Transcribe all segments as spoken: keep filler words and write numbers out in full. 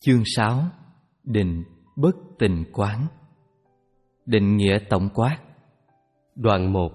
Chương sáu. Định bất tình quán. Định nghĩa tổng quát. Đoạn một.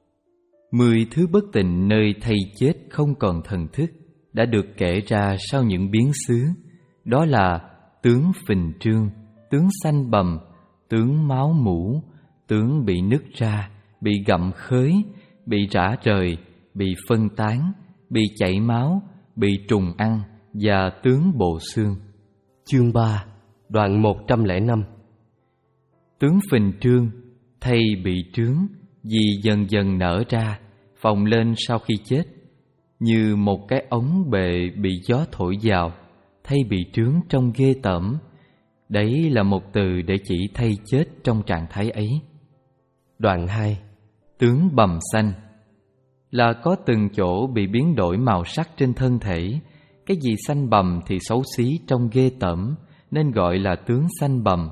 Mười thứ bất tịnh nơi thây chết không còn thần thức đã được kể ra sau những biến xứ. Đó là tướng phình trương, tướng xanh bầm, tướng máu mủ, tướng bị nứt ra, bị gặm khới, bị rã rời, bị phân tán, bị chảy máu, bị trùng ăn và tướng bộ xương. Chương ba. Đoạn một trăm lẻ năm. Tướng phình trương, thây bị trướng, vì dần dần nở ra, phồng lên sau khi chết, như một cái ống bệ bị gió thổi vào, thây bị trướng trông ghê tởm. Đấy là một từ để chỉ thây chết trong trạng thái ấy. Đoạn hai. Tướng bầm xanh, là có từng chỗ bị biến đổi màu sắc trên thân thể. Cái gì xanh bầm thì xấu xí trông ghê tởm, nên gọi là tướng xanh bầm.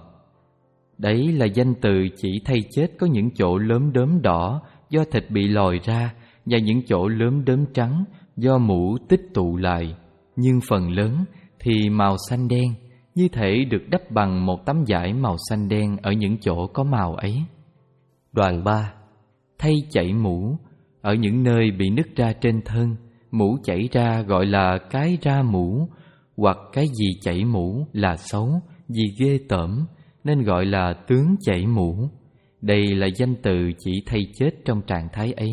Đấy là danh từ chỉ thây chết có những chỗ lốm đốm đỏ do thịt bị lòi ra, và những chỗ lốm đốm trắng do mủ tích tụ lại. Nhưng phần lớn thì màu xanh đen, như thể được đắp bằng một tấm vải màu xanh đen ở những chỗ có màu ấy. Đoạn ba. Thây chảy mủ, ở những nơi bị nứt ra trên thân, mủ chảy ra gọi là cái ra mủ, hoặc cái gì chảy mủ là xấu, vì ghê tởm, nên gọi là tướng chảy mủ. Đây là danh từ chỉ thây chết trong trạng thái ấy.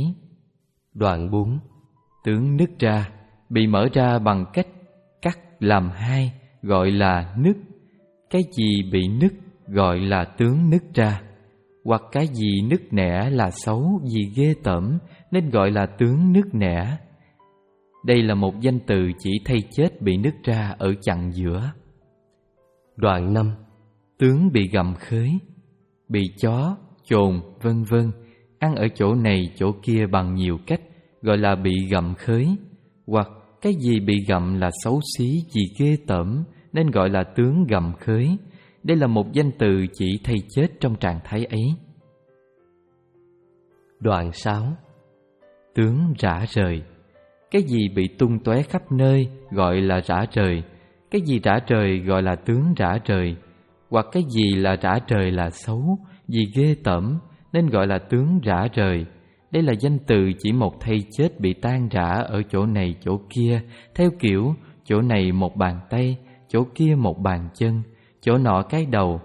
Đoạn bốn. Tướng nứt ra, bị mở ra bằng cách cắt làm hai, gọi là nứt. Cái gì bị nứt gọi là tướng nứt ra, hoặc cái gì nứt nẻ là xấu vì ghê tởm, nên gọi là tướng nứt nẻ. Đây là một danh từ chỉ thây chết bị nứt ra ở chặng giữa. Đoạn năm. Tướng bị gặm khới, bị chó, chồn, vân vân ăn ở chỗ này chỗ kia bằng nhiều cách, gọi là bị gặm khới, hoặc cái gì bị gặm là xấu xí vì ghê tởm, nên gọi là tướng gặm khới. Đây là một danh từ chỉ thây chết trong trạng thái ấy. Đoạn sáu. Tướng rã rời, cái gì bị tung tóe khắp nơi gọi là rã rời. Cái gì rã rời gọi là tướng rã rời, hoặc cái gì là rã rời là xấu vì ghê tởm, nên gọi là tướng rã rời. Đây là danh từ chỉ một thây chết bị tan rã ở chỗ này chỗ kia, theo kiểu chỗ này một bàn tay, chỗ kia một bàn chân, chỗ nọ cái đầu.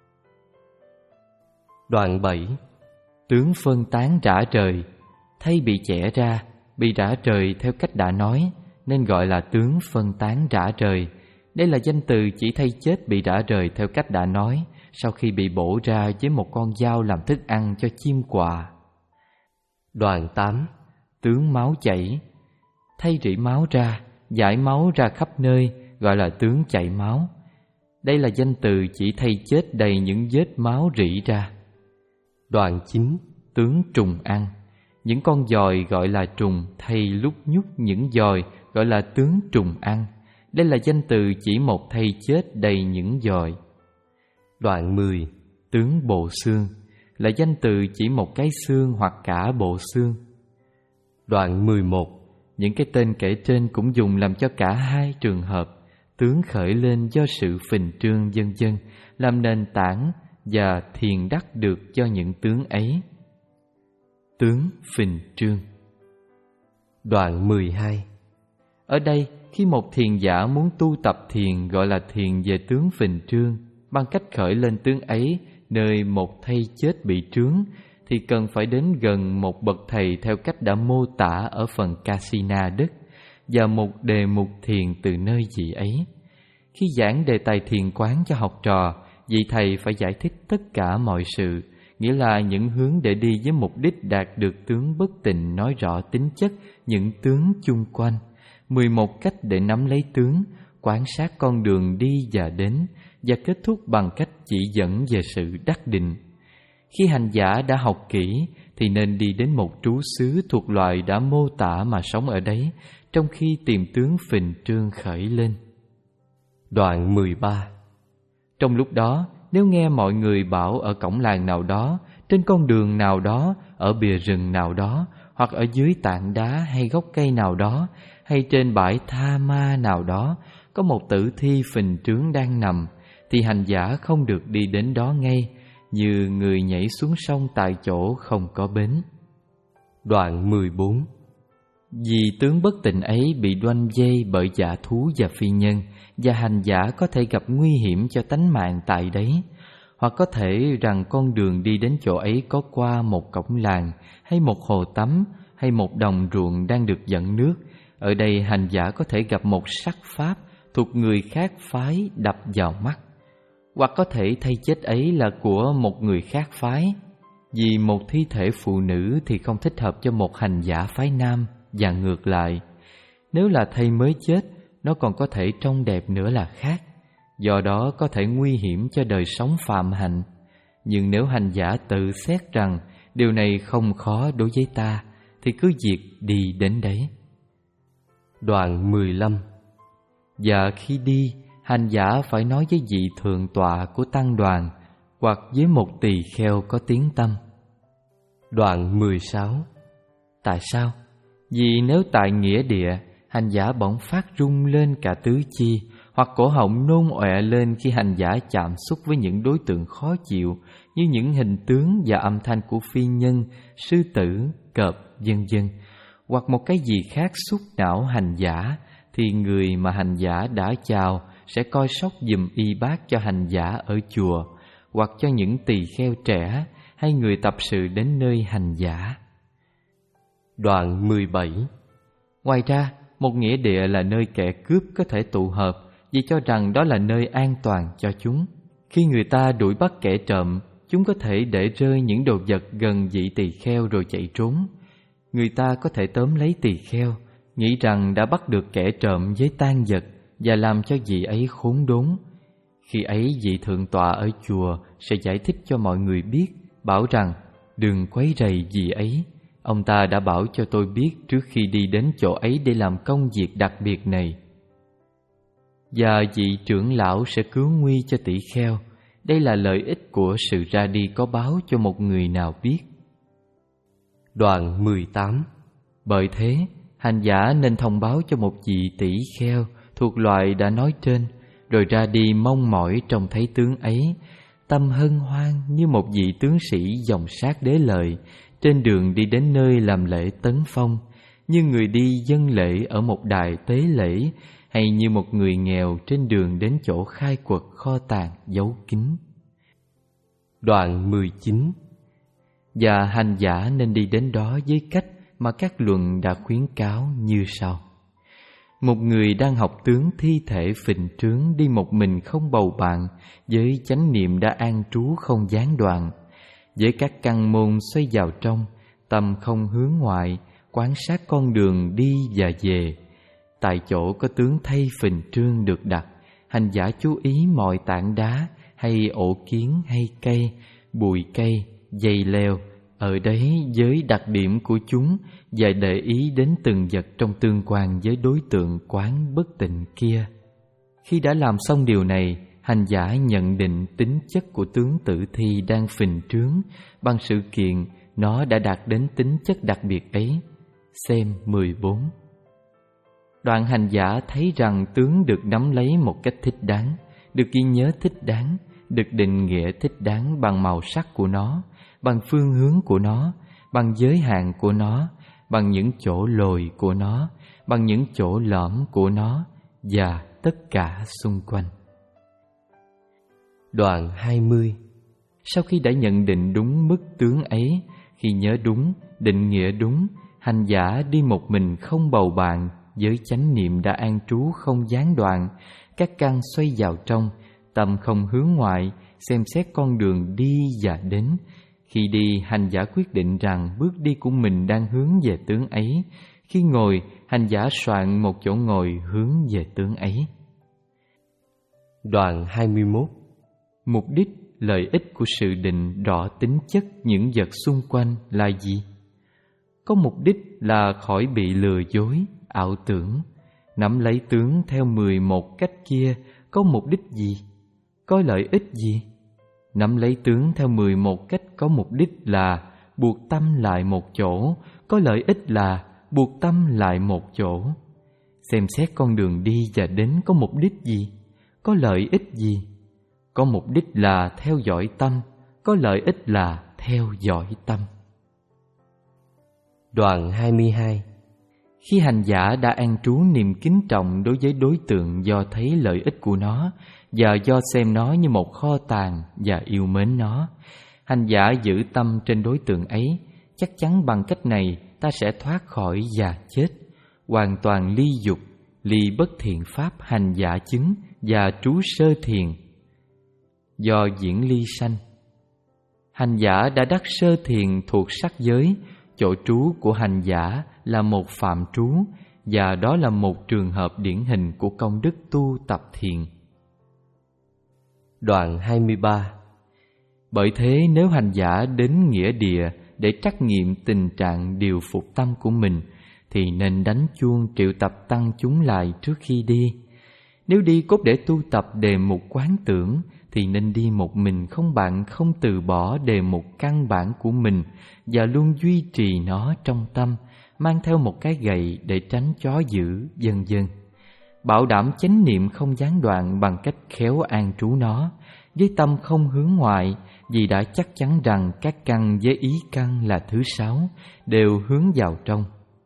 Đoạn bảy. Tướng phân tán rã rời, thây bị chẻ ra, bị rã rời theo cách đã nói, nên gọi là tướng phân tán rã rời. Đây là danh từ chỉ thây chết bị rã rời theo cách đã nói, sau khi bị bổ ra với một con dao làm thức ăn cho chim quạ. Đoạn tám. Tướng máu chảy, thây rỉ máu ra, dải máu ra khắp nơi, gọi là tướng chảy máu. Đây là danh từ chỉ thây chết đầy những vết máu rỉ ra. Đoạn chín. Tướng trùng ăn, những con giòi gọi là trùng, thây lúc nhúc những giòi gọi là tướng trùng ăn. Đây là danh từ chỉ một thây chết đầy những giòi. Đoạn mười. Tướng bộ xương, là danh từ chỉ một cái xương hoặc cả bộ xương. Đoạn mười một. Những cái tên kể trên cũng dùng làm cho cả hai trường hợp, tướng khởi lên do sự phình trương vân vân, làm nền tảng và thiền đắc được cho những tướng ấy. Tướng phình trương. Đoạn mười hai. Ở đây, khi một thiền giả muốn tu tập thiền gọi là thiền về tướng phình trương, bằng cách khởi lên tướng ấy nơi một thây chết bị trướng, thì cần phải đến gần một bậc thầy theo cách đã mô tả ở phần Kasina Đức, và một đề mục thiền từ nơi vị ấy. Khi giảng đề tài thiền quán cho học trò, vị thầy phải giải thích tất cả mọi sự, nghĩa là những hướng để đi với mục đích đạt được tướng bất tịnh, nói rõ tính chất những tướng chung quanh, mười một cách để nắm lấy tướng, quan sát con đường đi và đến, và kết thúc bằng cách chỉ dẫn về sự đắc định. Khi hành giả đã học kỹ thì nên đi đến một trú xứ thuộc loại đã mô tả mà sống ở đấy, trong khi tìm tướng phình trương khởi lên. Đoạn mười ba. Trong lúc đó, nếu nghe mọi người bảo ở cổng làng nào đó, trên con đường nào đó, ở bìa rừng nào đó, hoặc ở dưới tảng đá hay gốc cây nào đó, hay trên bãi tha ma nào đó, có một tử thi phình trướng đang nằm, thì hành giả không được đi đến đó ngay, như người nhảy xuống sông tại chỗ không có bến. Đoạn mười bốn. Vì tướng bất tịnh ấy bị đoanh dây bởi dã thú và phi nhân, và hành giả có thể gặp nguy hiểm cho tánh mạng tại đấy, hoặc có thể rằng con đường đi đến chỗ ấy có qua một cổng làng, hay một hồ tắm, hay một đồng ruộng đang được dẫn nước. Ở đây hành giả có thể gặp một sắc pháp thuộc người khác phái đập vào mắt, hoặc có thể thay chết ấy là của một người khác phái. Vì một thi thể phụ nữ thì không thích hợp cho một hành giả phái nam, và ngược lại. Nếu là thây mới chết, nó còn có thể trông đẹp nữa là khác, do đó có thể nguy hiểm cho đời sống phạm hạnh. Nhưng nếu hành giả tự xét rằng điều này không khó đối với ta, thì cứ việc đi đến đấy. Đoạn mười lăm. Và khi đi, hành giả phải nói với vị thượng tọa của tăng đoàn, hoặc với một tỳ kheo có tiếng tăm. Đoạn mười sáu. Tại sao? Vì nếu tại nghĩa địa, hành giả bỗng phát rung lên cả tứ chi, hoặc cổ họng nôn ọe lên khi hành giả chạm xúc với những đối tượng khó chịu, như những hình tướng và âm thanh của phi nhân, sư tử, cọp, vân vân, hoặc một cái gì khác xúc não hành giả, thì người mà hành giả đã chào sẽ coi sóc giùm y bác cho hành giả ở chùa, hoặc cho những tỳ kheo trẻ hay người tập sự đến nơi hành giả. Đoạn mười bảy. Ngoài ra, một nghĩa địa là nơi kẻ cướp có thể tụ hợp, vì cho rằng đó là nơi an toàn cho chúng. Khi người ta đuổi bắt kẻ trộm, chúng có thể để rơi những đồ vật gần vị tỳ kheo rồi chạy trốn. Người ta có thể tóm lấy tỳ kheo, nghĩ rằng đã bắt được kẻ trộm với tang vật, và làm cho vị ấy khốn đốn. Khi ấy vị thượng tọa ở chùa sẽ giải thích cho mọi người biết, bảo rằng đừng quấy rầy vị ấy. Ông ta đã bảo cho tôi biết trước khi đi đến chỗ ấy để làm công việc đặc biệt này. Và vị trưởng lão sẽ cứu nguy cho tỷ kheo. Đây là lợi ích của sự ra đi có báo cho một người nào biết. Đoạn mười tám. Bởi thế, hành giả nên thông báo cho một vị tỷ kheo thuộc loại đã nói trên, rồi ra đi mong mỏi trông thấy tướng ấy, tâm hân hoan như một vị tướng sĩ dòng sát đế lợi, trên đường đi đến nơi làm lễ tấn phong, như người đi dâng lễ ở một đài tế lễ, hay như một người nghèo trên đường đến chỗ khai quật kho tàng giấu kín. Đoạn mười chín. Và hành giả nên đi đến đó với cách mà các luận đã khuyến cáo như sau. Một người đang học tướng thi thể phình trướng đi một mình không bầu bạn, với chánh niệm đã an trú không gián đoạn, với các căn môn xoay vào trong, tâm không hướng ngoại, quan sát con đường đi và về. Tại chỗ có tướng thây phình trương được đặt, hành giả chú ý mọi tảng đá hay ổ kiến hay cây, bụi cây, dây leo ở đấy với đặc điểm của chúng, và để ý đến từng vật trong tương quan với đối tượng quán bất tịnh kia. Khi đã làm xong điều này, hành giả nhận định tính chất của tướng tử thi đang phình trướng bằng sự kiện nó đã đạt đến tính chất đặc biệt ấy. Xem mười bốn. Đoạn hành giả thấy rằng tướng được nắm lấy một cách thích đáng, được ghi nhớ thích đáng, được định nghĩa thích đáng bằng màu sắc của nó, bằng phương hướng của nó, bằng giới hạn của nó, bằng những chỗ lồi của nó, bằng những chỗ lõm của nó, và tất cả xung quanh. Đoạn hai mươi. Sau khi đã nhận định đúng mức tướng ấy, khi nhớ đúng, định nghĩa đúng, hành giả đi một mình không bầu bạn, với chánh niệm đã an trú không gián đoạn, các căn xoay vào trong, tâm không hướng ngoại, xem xét con đường đi và đến. Khi đi, hành giả quyết định rằng bước đi của mình đang hướng về tướng ấy. Khi ngồi, hành giả soạn một chỗ ngồi hướng về tướng ấy. Đoạn hai mươi mốt. Mục đích, lợi ích của sự định rõ tính chất những vật xung quanh là gì? Có mục đích là khỏi bị lừa dối, ảo tưởng. Nắm lấy tướng theo mười một cách kia có mục đích gì? Có lợi ích gì? Nắm lấy tướng theo mười một cách có mục đích là buộc tâm lại một chỗ, có lợi ích là buộc tâm lại một chỗ. xem xét con đường đi và đến có mục đích gì, có lợi ích gì. Có mục đích là theo dõi tâm, có lợi ích là theo dõi tâm. Đoạn hai mươi hai. Khi hành giả đã an trú niềm kính trọng đối với đối tượng do thấy lợi ích của nó và do xem nó như một kho tàng và yêu mến nó, hành giả giữ tâm trên đối tượng ấy, chắc chắn bằng cách này ta sẽ thoát khỏi già chết, hoàn toàn ly dục, ly bất thiện pháp hành giả chứng và trú sơ thiền. Do diễn ly sanh, hành giả đã đắc sơ thiền thuộc sắc giới, chỗ trú của hành giả là một phạm trú, và đó là một trường hợp điển hình của công đức tu tập thiền. Đoạn hai mươi ba. Bởi thế nếu hành giả đến nghĩa địa để trắc nghiệm tình trạng điều phục tâm của mình, thì nên đánh chuông triệu tập tăng chúng lại trước khi đi. Nếu đi cốt để tu tập đề mục quán tưởng, thì nên đi một mình không bạn, không từ bỏ đề mục căn bản của mình và luôn duy trì nó trong tâm, mang theo một cái gậy để tránh chó dữ, vân vân. Bảo đảm chánh niệm không gián đoạn bằng cách khéo an trú nó, với tâm không hướng ngoại, vì đã chắc chắn rằng các căn với ý căn là thứ sáu đều hướng vào trong.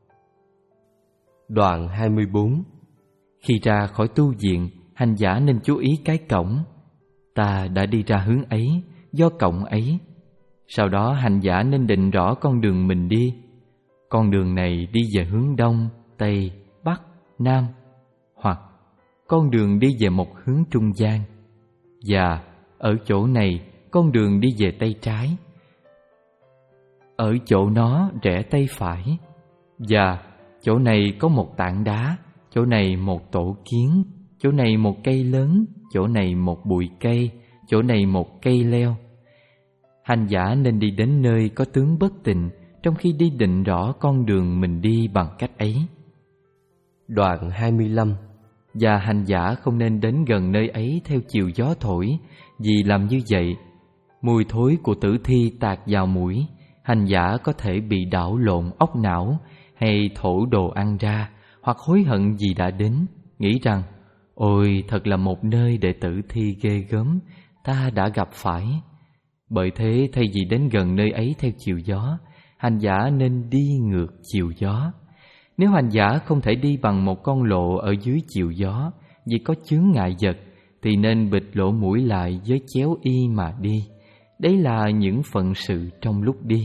Đoạn hai mươi bốn. Khi ra khỏi tu viện, hành giả nên chú ý cái cổng. Ta đã đi ra hướng ấy, do cổng ấy. Sau đó hành giả nên định rõ con đường mình đi. Con đường này đi về hướng đông, tây, bắc, nam, hoặc con đường đi về một hướng trung gian. Và ở chỗ này con đường đi về tay trái, ở chỗ nó rẽ tay phải. Và chỗ này có một tảng đá, chỗ này một tổ kiến, chỗ này một cây lớn, chỗ này một bụi cây, chỗ này một cây leo. Hành giả nên đi đến nơi có tướng bất tịnh, trong khi đi định rõ con đường mình đi bằng cách ấy. Đoạn hai mươi lăm. Và hành giả không nên đến gần nơi ấy theo chiều gió thổi, vì làm như vậy, mùi thối của tử thi tạt vào mũi, hành giả có thể bị đảo lộn óc não, hay thổ đồ ăn ra, hoặc hối hận vì đã đến, nghĩ rằng ôi thật là một nơi để tử thi ghê gớm, ta đã gặp phải. Bởi thế thay vì đến gần nơi ấy theo chiều gió, hành giả nên đi ngược chiều gió. Nếu hành giả không thể đi bằng một con lộ ở dưới chiều gió vì có chướng ngại vật, thì nên bịt lỗ mũi lại với chéo y mà đi. Đấy là những phận sự trong lúc đi.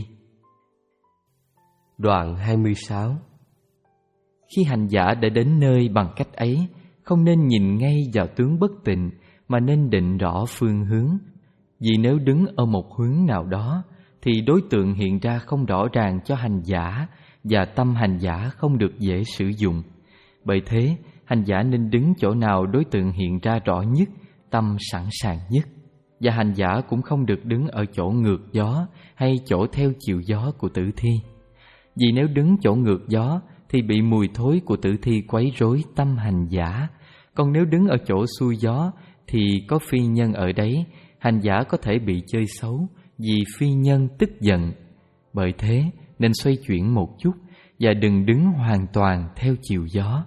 Đoạn hai mươi sáu. Khi hành giả đã đến nơi bằng cách ấy, không nên nhìn ngay vào tướng bất tịnh, mà nên định rõ phương hướng. Vì nếu đứng ở một hướng nào đó, thì đối tượng hiện ra không rõ ràng cho hành giả, và tâm hành giả không được dễ sử dụng. Bởi thế, hành giả nên đứng chỗ nào đối tượng hiện ra rõ nhất, tâm sẵn sàng nhất. Và hành giả cũng không được đứng ở chỗ ngược gió hay chỗ theo chiều gió của tử thi. Vì nếu đứng chỗ ngược gió thì bị mùi thối của tử thi quấy rối tâm hành giả. Còn nếu đứng ở chỗ xuôi gió thì có phi nhân ở đấy, hành giả có thể bị chơi xấu vì phi nhân tức giận. Bởi thế nên xoay chuyển một chút và đừng đứng hoàn toàn theo chiều gió.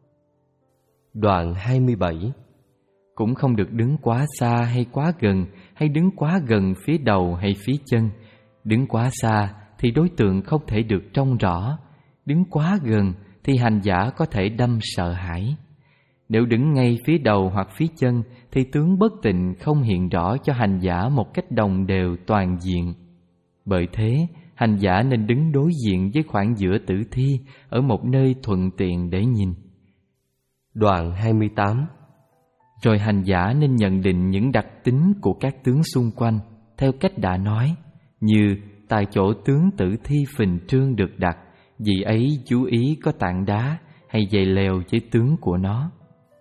Đoạn hai mươi bảy. Cũng không được đứng quá xa hay quá gần, hay đứng quá gần phía đầu hay phía chân. Đứng quá xa thì đối tượng không thể được trông rõ. Đứng quá gần thì hành giả có thể đâm sợ hãi. Nếu đứng ngay phía đầu hoặc phía chân thì tướng bất tịnh không hiện rõ cho hành giả một cách đồng đều toàn diện. Bởi thế, hành giả nên đứng đối diện với khoảng giữa tử thi ở một nơi thuận tiện để nhìn. Đoạn hai mươi tám. Rồi hành giả nên nhận định những đặc tính của các tướng xung quanh theo cách đã nói, như tại chỗ tướng tử thi phình trương được đặt, vì ấy chú ý có tảng đá hay dây leo với tướng của nó.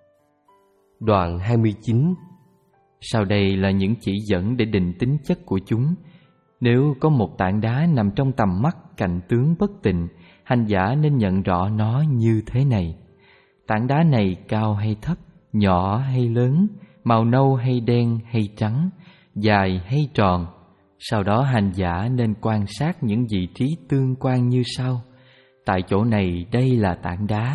Đoạn hai mươi chín. Sau đây là những chỉ dẫn để định tính chất của chúng. Nếu có một tảng đá nằm trong tầm mắt cạnh tướng bất tịnh, hành giả nên nhận rõ nó như thế này. Tảng đá này cao hay thấp, nhỏ hay lớn, màu nâu hay đen hay trắng, dài hay tròn. Sau đó hành giả nên quan sát những vị trí tương quan như sau. Tại chỗ này đây là tảng đá,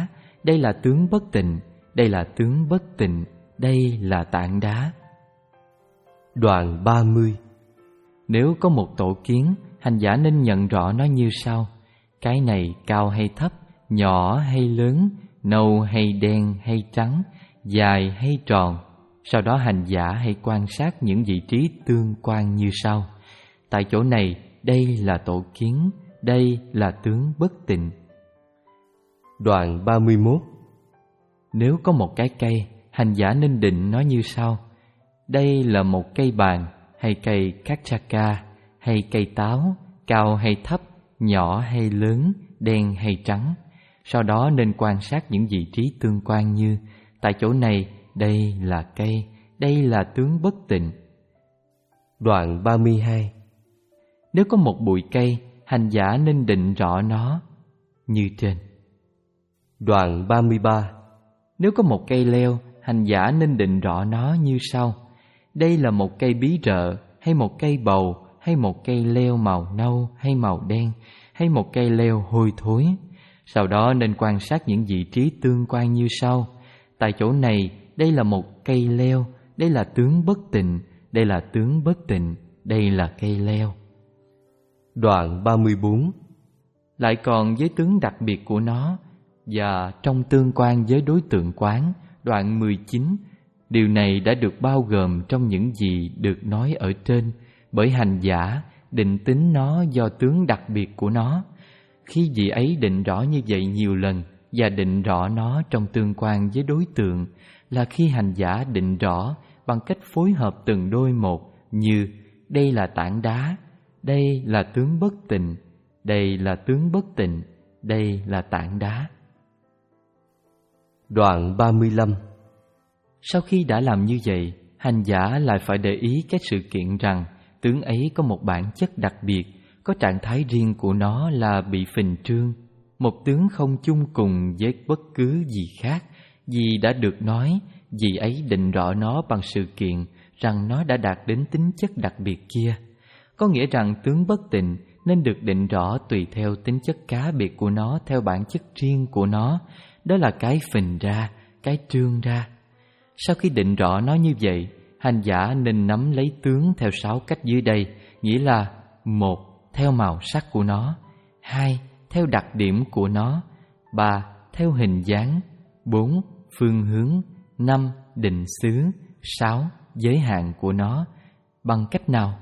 đây là tướng bất tịnh, đây là tướng bất tịnh, đây là tảng đá. Đoạn ba mươi. Nếu có một tổ kiến, hành giả nên nhận rõ nó như sau: cái này cao hay thấp, nhỏ hay lớn, nâu hay đen hay trắng, dài hay tròn. Sau đó hành giả hãy quan sát những vị trí tương quan như sau: tại chỗ này, đây là tổ kiến, đây là tướng bất tịnh. Đoạn ba mươi mốt. Nếu có một cái cây, hành giả nên định nó như sau: đây là một cây bàn, hay cây kachaka, hay cây táo, cao hay thấp, nhỏ hay lớn, đen hay trắng. Sau đó nên quan sát những vị trí tương quan như: tại chỗ này, đây là cây, đây là tướng bất tịnh. Đoạn ba mươi hai. Nếu có một bụi cây, hành giả nên định rõ nó như trên. Đoạn ba mươi ba. Nếu có một cây leo, hành giả nên định rõ nó như sau: đây là một cây bí rợ, hay một cây bầu, hay một cây leo màu nâu hay màu đen, hay một cây leo hôi thối. Sau đó nên quan sát những vị trí tương quan như sau: tại chỗ này, đây là một cây leo, đây là tướng bất tịnh, đây là tướng bất tịnh, đây là cây leo. Đoạn ba mươi bốn. Lại còn với tướng đặc biệt của nó và trong tương quan với đối tượng quán, đoạn mười chín, điều này đã được bao gồm trong những gì được nói ở trên, bởi hành giả định tính nó do tướng đặc biệt của nó. Khi vị ấy định rõ như vậy nhiều lần và định rõ nó trong tương quan với đối tượng, là khi hành giả định rõ bằng cách phối hợp từng đôi một, như đây là tảng đá, đây là tướng bất tịnh, đây là tướng bất tịnh, đây là tảng đá. Đoạn ba mươi lăm. Sau khi đã làm như vậy, hành giả lại phải để ý cái sự kiện rằng tướng ấy có một bản chất đặc biệt, có trạng thái riêng của nó là bị phình trương, một tướng không chung cùng với bất cứ gì khác. Vì đã được nói, vì ấy định rõ nó bằng sự kiện rằng nó đã đạt đến tính chất đặc biệt kia. Có nghĩa rằng tướng bất tịnh nên được định rõ tùy theo tính chất cá biệt của nó, theo bản chất riêng của nó, đó là cái phình ra, cái trương ra. Sau khi định rõ nó như vậy, hành giả nên nắm lấy tướng theo sáu cách dưới đây, nghĩa là: một, theo màu sắc của nó; hai, theo đặc điểm của nó; ba, theo hình dáng; bốn, phương hướng; năm, định xứ; sáu, giới hạn của nó. Bằng cách nào?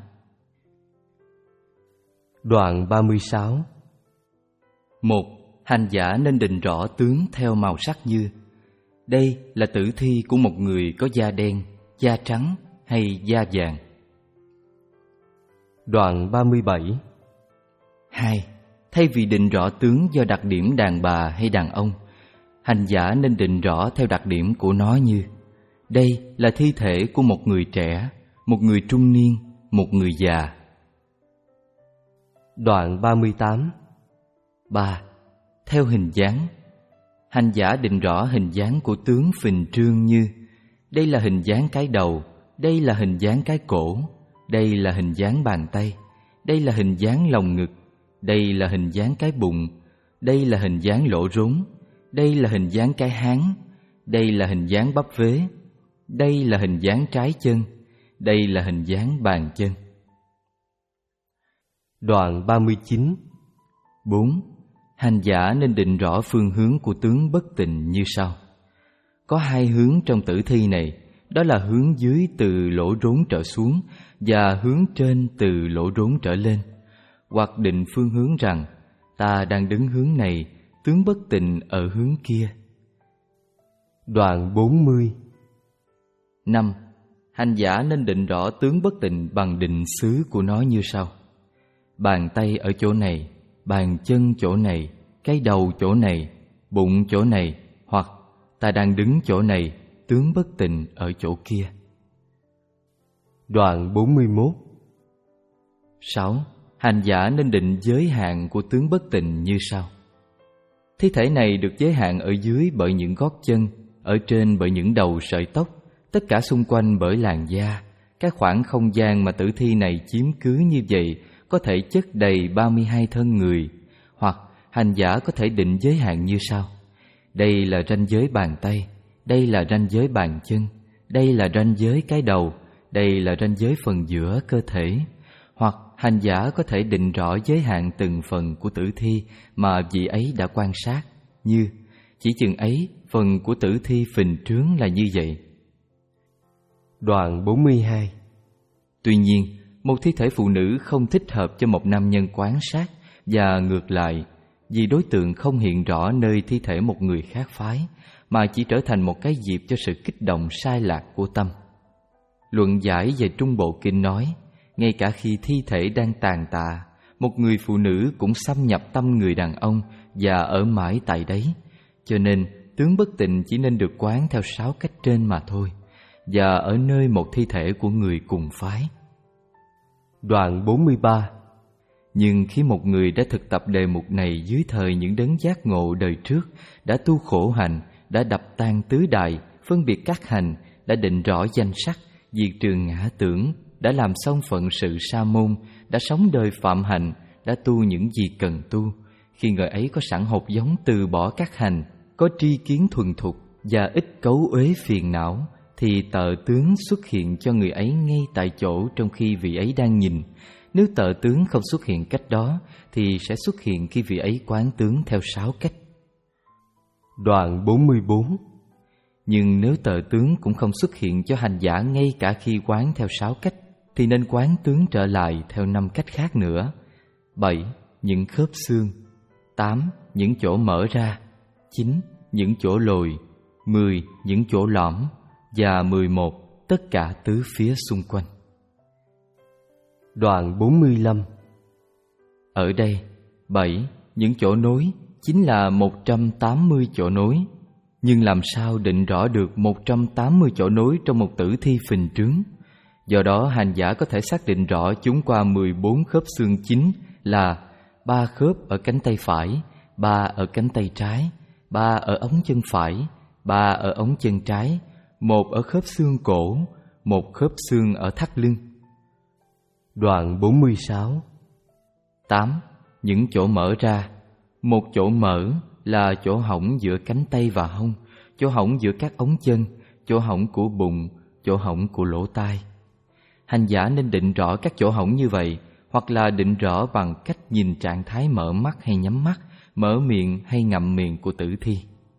Đoạn ba mươi sáu. Một, hành giả nên định rõ tướng theo màu sắc như: đây là tử thi của một người có da đen, da trắng hay da vàng. Đoạn ba mươi bảy. Hai, thay vì định rõ tướng do đặc điểm đàn bà hay đàn ông, hành giả nên định rõ theo đặc điểm của nó như: đây là thi thể của một người trẻ, một người trung niên, một người già. Đoạn ba mươi tám. Ba, theo hình dáng. Hành giả định rõ hình dáng của tướng phình trương như: đây là hình dáng cái đầu, đây là hình dáng cái cổ, đây là hình dáng bàn tay, đây là hình dáng lồng ngực, đây là hình dáng cái bụng, đây là hình dáng lỗ rốn, đây là hình dáng cái háng, đây là hình dáng bắp vế, đây là hình dáng trái chân, đây là hình dáng bàn chân. Đoạn ba mươi chín. Bốn, hành giả nên định rõ phương hướng của tướng bất tịnh như sau: có hai hướng trong tử thi này, đó là hướng dưới từ lỗ rốn trở xuống và hướng trên từ lỗ rốn trở lên. Hoặc định phương hướng rằng ta đang đứng hướng này, tướng bất tịnh ở hướng kia. Đoạn bốn mươi. Năm, hành giả nên định rõ tướng bất tịnh bằng định xứ của nó như sau: bàn tay ở chỗ này, bàn chân chỗ này, cái đầu chỗ này, bụng chỗ này, hoặc ta đang đứng chỗ này, tướng bất tịnh ở chỗ kia. Đoạn bốn mươi mốt. Sáu, hành giả nên định giới hạn của tướng bất tịnh như sau: thi thể này được giới hạn ở dưới bởi những gót chân, ở trên bởi những đầu sợi tóc, tất cả xung quanh bởi làn da. Cái khoảng không gian mà tử thi này chiếm cứ như vậy có thể chất đầy ba mươi hai thân người. Hoặc hành giả có thể định giới hạn như sau: đây là ranh giới bàn tay, đây là ranh giới bàn chân, đây là ranh giới cái đầu, đây là ranh giới phần giữa cơ thể. Hoặc hành giả có thể định rõ giới hạn từng phần của tử thi mà vị ấy đã quan sát, như chỉ chừng ấy phần của tử thi phình trướng là như vậy. Đoạn bốn mươi hai. Tuy nhiên, một thi thể phụ nữ không thích hợp cho một nam nhân quan sát, và ngược lại, vì đối tượng không hiện rõ nơi thi thể một người khác phái, mà chỉ trở thành một cái dịp cho sự kích động sai lạc của tâm. Luận giải về Trung Bộ Kinh nói, ngay cả khi thi thể đang tàn tạ, một người phụ nữ cũng xâm nhập tâm người đàn ông và ở mãi tại đấy. Cho nên, tướng bất tịnh chỉ nên được quán theo sáu cách trên mà thôi, và ở nơi một thi thể của người cùng phái. Đoạn bốn mươi ba. Nhưng khi một người đã thực tập đề mục này dưới thời những đấng giác ngộ đời trước, đã tu khổ hạnh, đã đập tan tứ đại, phân biệt các hành, đã định rõ danh sắc, diệt trừ ngã tưởng, đã làm xong phận sự sa môn, đã sống đời phạm hạnh, đã tu những gì cần tu, khi người ấy có sẵn hột giống từ bỏ các hành, có tri kiến thuần thục và ít cấu uế phiền não, thì tợ tướng xuất hiện cho người ấy ngay tại chỗ trong khi vị ấy đang nhìn. Nếu tợ tướng không xuất hiện cách đó, thì sẽ xuất hiện khi vị ấy quán tướng theo sáu cách. Đoạn bốn mươi bốn. Nhưng nếu tợ tướng cũng không xuất hiện cho hành giả ngay cả khi quán theo sáu cách, thì nên quán tướng trở lại theo năm cách khác nữa. Bảy. Những khớp xương. Tám. Những chỗ mở ra. Chín. Những chỗ lồi. Mười. Những chỗ lõm. Và mười một. Tất cả tứ phía xung quanh. Đoạn bốn mươi lăm. Ở đây, bảy. Những chỗ nối chính là một trăm tám mươi chỗ nối. Nhưng làm sao định rõ được một trăm tám mươi chỗ nối trong một tử thi phình trướng? Do đó hành giả có thể xác định rõ chúng qua mười bốn khớp xương chính là ba khớp ở cánh tay phải, ba ở cánh tay trái, ba ở ống chân phải, ba ở ống chân trái, một ở khớp xương cổ, một khớp xương ở thắt lưng. Đoạn bốn mươi sáu. Tám. Những chỗ mở ra. Một chỗ mở là chỗ hõng giữa cánh tay và hông, chỗ hõng giữa các ống chân, chỗ hõng của bụng, chỗ hõng của lỗ tai. Hành giả nên định rõ các chỗ hõng như vậy, hoặc là định rõ bằng cách nhìn trạng thái mở mắt hay nhắm mắt, mở miệng hay ngậm miệng của tử thi.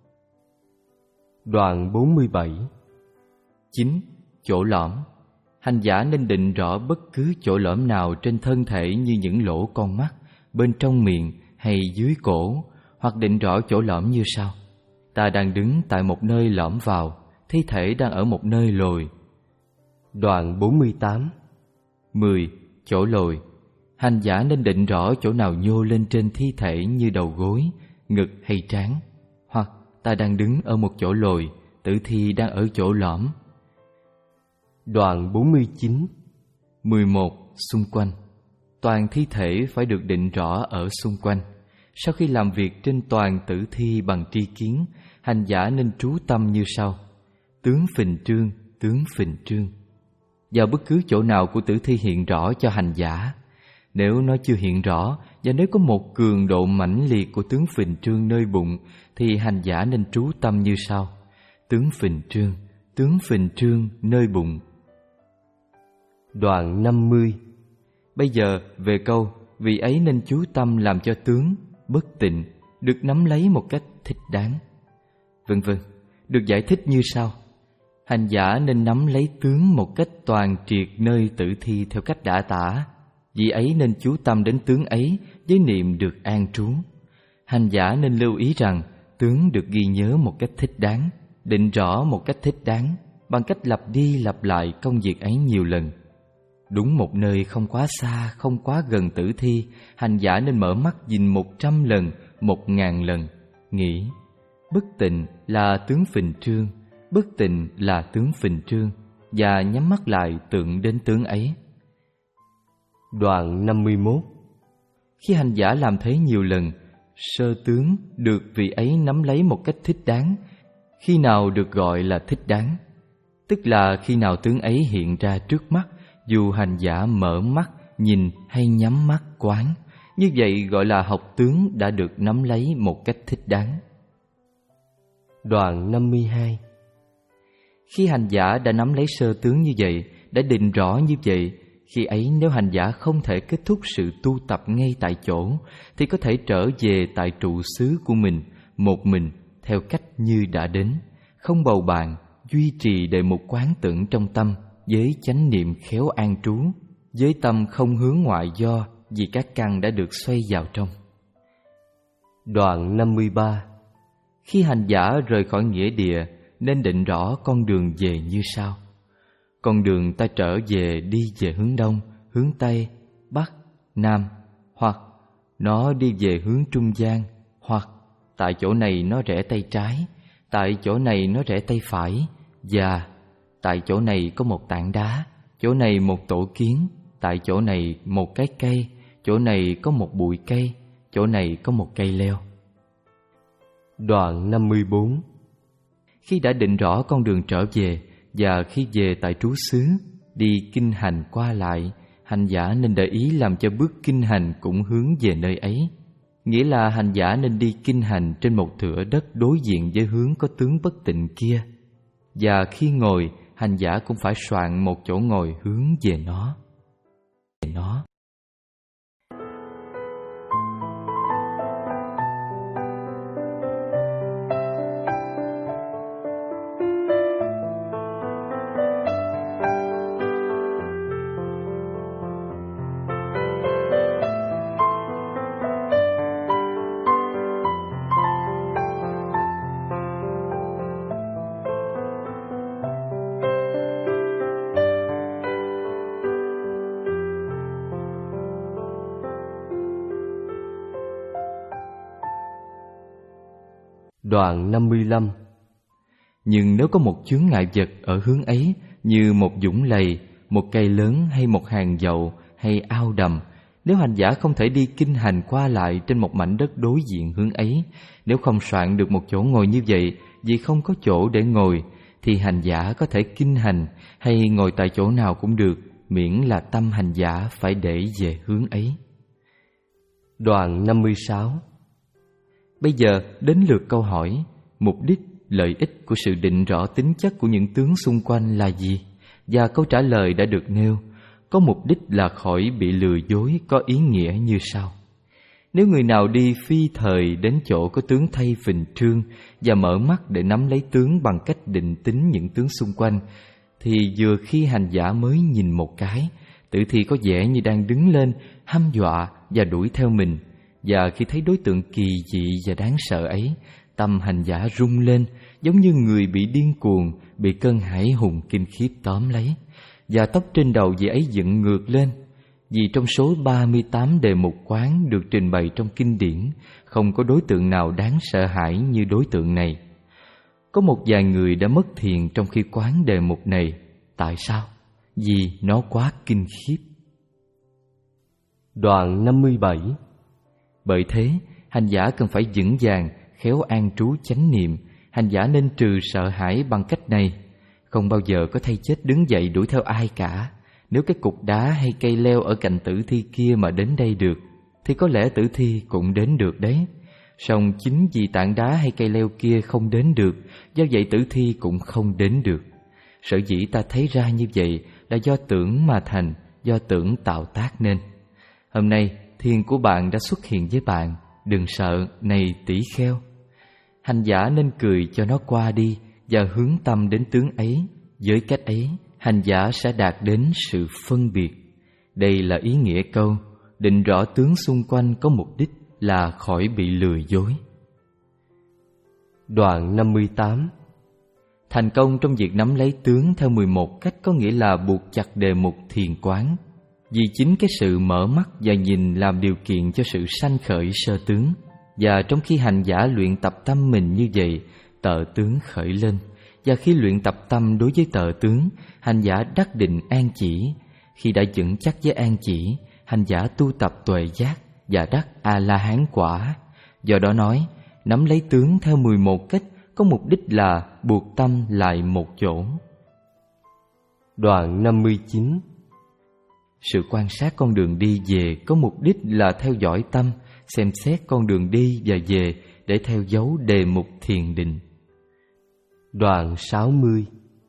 Đoạn bốn mươi bảy. Chín. Chỗ lõm. Hành giả nên định rõ bất cứ chỗ lõm nào trên thân thể như những lỗ con mắt, bên trong miệng hay dưới cổ, hoặc định rõ chỗ lõm như sau. Ta đang đứng tại một nơi lõm vào, thi thể đang ở một nơi lồi. Đoạn bốn mươi tám. Mười. Chỗ lồi. Hành giả nên định rõ chỗ nào nhô lên trên thi thể như đầu gối, ngực hay trán. Hoặc ta đang đứng ở một chỗ lồi, tử thi đang ở chỗ lõm. Đoạn bốn mươi chín. Mười một. Xung quanh. Toàn thi thể phải được định rõ ở xung quanh. Sau khi làm việc trên toàn tử thi bằng tri kiến, hành giả nên trú tâm như sau. Tướng phình trương, tướng phình trương. Vào bất cứ chỗ nào của tử thi hiện rõ cho hành giả. Nếu nó chưa hiện rõ, và nếu có một cường độ mãnh liệt của tướng phình trương nơi bụng, thì hành giả nên trú tâm như sau. Tướng phình trương, tướng phình trương nơi bụng. Đoạn năm mươi. Bây giờ về câu vị ấy nên chú tâm làm cho tướng bất tịnh được nắm lấy một cách thích đáng, vân vân, được giải thích như sau. Hành giả nên nắm lấy tướng một cách toàn triệt nơi tử thi theo cách đã tả. Vị ấy nên chú tâm đến tướng ấy với niệm được an trú. Hành giả nên lưu ý rằng tướng được ghi nhớ một cách thích đáng, định rõ một cách thích đáng, bằng cách lặp đi lặp lại công việc ấy nhiều lần. Đúng một nơi không quá xa, không quá gần tử thi, hành giả nên mở mắt nhìn một trăm lần, một ngàn lần, nghĩ bất tịnh là tướng phình trương, bất tịnh là tướng phình trương, và nhắm mắt lại tưởng đến tướng ấy. Đoạn năm mươi mốt. Khi hành giả làm thế nhiều lần, sơ tướng được vị ấy nắm lấy một cách thích đáng. Khi nào được gọi là thích đáng? Tức là khi nào tướng ấy hiện ra trước mắt, dù hành giả mở mắt, nhìn hay nhắm mắt quán. Như vậy gọi là học tướng đã được nắm lấy một cách thích đáng. Đoạn năm mươi hai. Khi hành giả đã nắm lấy sơ tướng như vậy, đã định rõ như vậy, khi ấy nếu hành giả không thể kết thúc sự tu tập ngay tại chỗ, thì có thể trở về tại trụ xứ của mình, một mình, theo cách như đã đến, không bầu bạn, duy trì để một quán tưởng trong tâm, với chánh niệm khéo an trú, với tâm không hướng ngoại do, vì các căn đã được xoay vào trong. Đoạn năm mươi ba. Khi hành giả rời khỏi nghĩa địa, nên định rõ con đường về như sau. Con đường ta trở về đi về hướng đông, hướng tây, bắc, nam, hoặc nó đi về hướng trung gian, hoặc tại chỗ này nó rẽ tay trái, tại chỗ này nó rẽ tay phải, và tại chỗ này có một tảng đá, chỗ này một tổ kiến, tại chỗ này một cái cây, chỗ này có một bụi cây, chỗ này có một cây leo. Đoạn năm mươi bốn. Khi đã định rõ con đường trở về, và khi về tại trú xứ, đi kinh hành qua lại, hành giả nên để ý làm cho bước kinh hành cũng hướng về nơi ấy. Nghĩa là hành giả nên đi kinh hành trên một thửa đất đối diện với hướng có tướng bất tịnh kia. Và khi ngồi, hành giả cũng phải soạn một chỗ ngồi hướng về nó. Về nó. Đoạn năm mươi lăm. Nhưng nếu có một chướng ngại vật ở hướng ấy, như một dũng lầy, một cây lớn hay một hàng dậu hay ao đầm, nếu hành giả không thể đi kinh hành qua lại trên một mảnh đất đối diện hướng ấy, nếu không soạn được một chỗ ngồi như vậy vì không có chỗ để ngồi, thì hành giả có thể kinh hành hay ngồi tại chỗ nào cũng được, miễn là tâm hành giả phải để về hướng ấy. Đoạn năm mươi sáu. Bây giờ đến lượt câu hỏi, mục đích, lợi ích của sự định rõ tính chất của những tướng xung quanh là gì? Và câu trả lời đã được nêu, có mục đích là khỏi bị lừa dối, có ý nghĩa như sau. Nếu người nào đi phi thời đến chỗ có tướng thay phình trương và mở mắt để nắm lấy tướng bằng cách định tính những tướng xung quanh, thì vừa khi hành giả mới nhìn một cái, tử thi có vẻ như đang đứng lên, hăm dọa và đuổi theo mình. Và khi thấy đối tượng kỳ dị và đáng sợ ấy, tâm hành giả rung lên, giống như người bị điên cuồng, bị cơn hải hùng kinh khiếp tóm lấy, và tóc trên đầu vị ấy dựng ngược lên. Vì trong số ba mươi tám đề mục quán được trình bày trong kinh điển, không có đối tượng nào đáng sợ hãi như đối tượng này. Có một vài người đã mất thiền trong khi quán đề mục này. Tại sao? Vì nó quá kinh khiếp. Đoạn năm mươi bảy. Bởi thế, hành giả cần phải vững vàng, khéo an trú chánh niệm. Hành giả nên trừ sợ hãi bằng cách này. Không bao giờ có thay chết đứng dậy đuổi theo ai cả. Nếu cái cục đá hay cây leo ở cạnh tử thi kia mà đến đây được, thì có lẽ tử thi cũng đến được đấy. Song chính vì tảng đá hay cây leo kia không đến được, do vậy tử thi cũng không đến được. Sở dĩ ta thấy ra như vậy là do tưởng mà thành, do tưởng tạo tác nên. Hôm nay, thiền của bạn đã xuất hiện với bạn. Đừng sợ, này tỷ kheo. Hành giả nên cười cho nó qua đi và hướng tâm đến tướng ấy. Với cách ấy, hành giả sẽ đạt đến sự phân biệt. Đây là ý nghĩa câu định rõ tướng xung quanh có mục đích là khỏi bị lừa dối. Đoạn năm mươi tám. Thành công trong việc nắm lấy tướng theo mười một cách có nghĩa là buộc chặt đề mục thiền quán. Vì chính cái sự mở mắt và nhìn làm điều kiện cho sự sanh khởi sơ tướng. Và trong khi hành giả luyện tập tâm mình như vậy, tợ tướng khởi lên. Và khi luyện tập tâm đối với tợ tướng, hành giả đắc định an chỉ. Khi đã vững chắc với an chỉ, hành giả tu tập tuệ giác và đắc A-la-hán quả. Do đó nói, nắm lấy tướng theo mười một cách có mục đích là buộc tâm lại một chỗ. Đoạn năm mươi chín. Sự quan sát con đường đi về có mục đích là theo dõi tâm, xem xét con đường đi và về để theo dấu đề mục thiền định. Đoạn sáu mươi.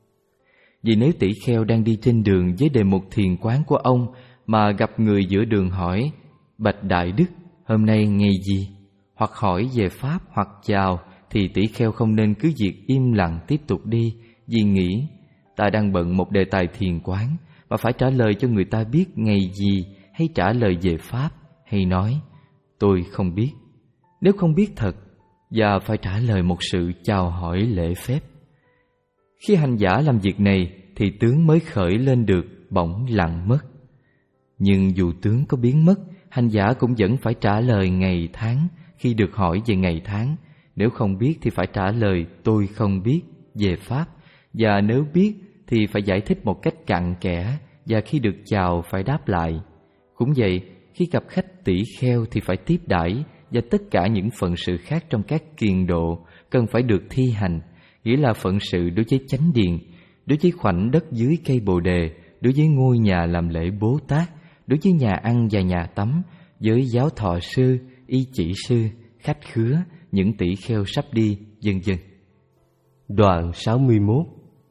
Vì nếu tỷ kheo đang đi trên đường với đề mục thiền quán của ông mà gặp người giữa đường hỏi: Bạch Đại Đức, hôm nay ngày gì? Hoặc hỏi về Pháp hoặc chào, thì tỷ kheo không nên cứ việc im lặng tiếp tục đi, vì nghĩ ta đang bận một đề tài thiền quán và phải trả lời cho người ta biết ngày gì, hay trả lời về Pháp, hay nói tôi không biết. Nếu không biết thật, và phải trả lời một sự chào hỏi lễ phép. Khi hành giả làm việc này thì tướng mới khởi lên được, bỗng lặng mất. Nhưng dù tướng có biến mất, hành giả cũng vẫn phải trả lời ngày tháng khi được hỏi về ngày tháng. Nếu không biết thì phải trả lời tôi không biết về Pháp, và nếu biết thì phải giải thích một cách cặn kẽ, và khi được chào phải đáp lại. Cũng vậy, khi gặp khách tỷ kheo thì phải tiếp đãi, và tất cả những phận sự khác trong các kiền độ cần phải được thi hành, nghĩa là phận sự đối với chánh điện, đối với khoảnh đất dưới cây bồ đề, đối với ngôi nhà làm lễ Bố Tát, đối với nhà ăn và nhà tắm, với giáo thọ sư, y chỉ sư, khách khứa, những tỷ kheo sắp đi, vân vân. Đoạn sáu mươi mốt.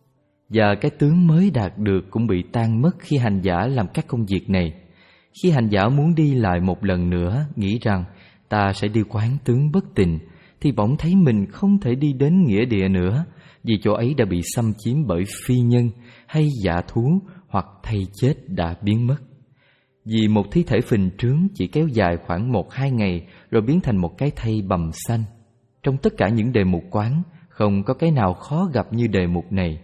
Và cái tướng mới đạt được cũng bị tan mất khi hành giả làm các công việc này. Khi hành giả muốn đi lại một lần nữa, nghĩ rằng ta sẽ đi quán tướng bất tịnh, thì bỗng thấy mình không thể đi đến nghĩa địa nữa, vì chỗ ấy đã bị xâm chiếm bởi phi nhân hay dạ thú, hoặc thây chết đã biến mất. Vì một thi thể phình trướng chỉ kéo dài khoảng một hai ngày rồi biến thành một cái thây bầm xanh. Trong tất cả những đề mục quán, không có cái nào khó gặp như đề mục này.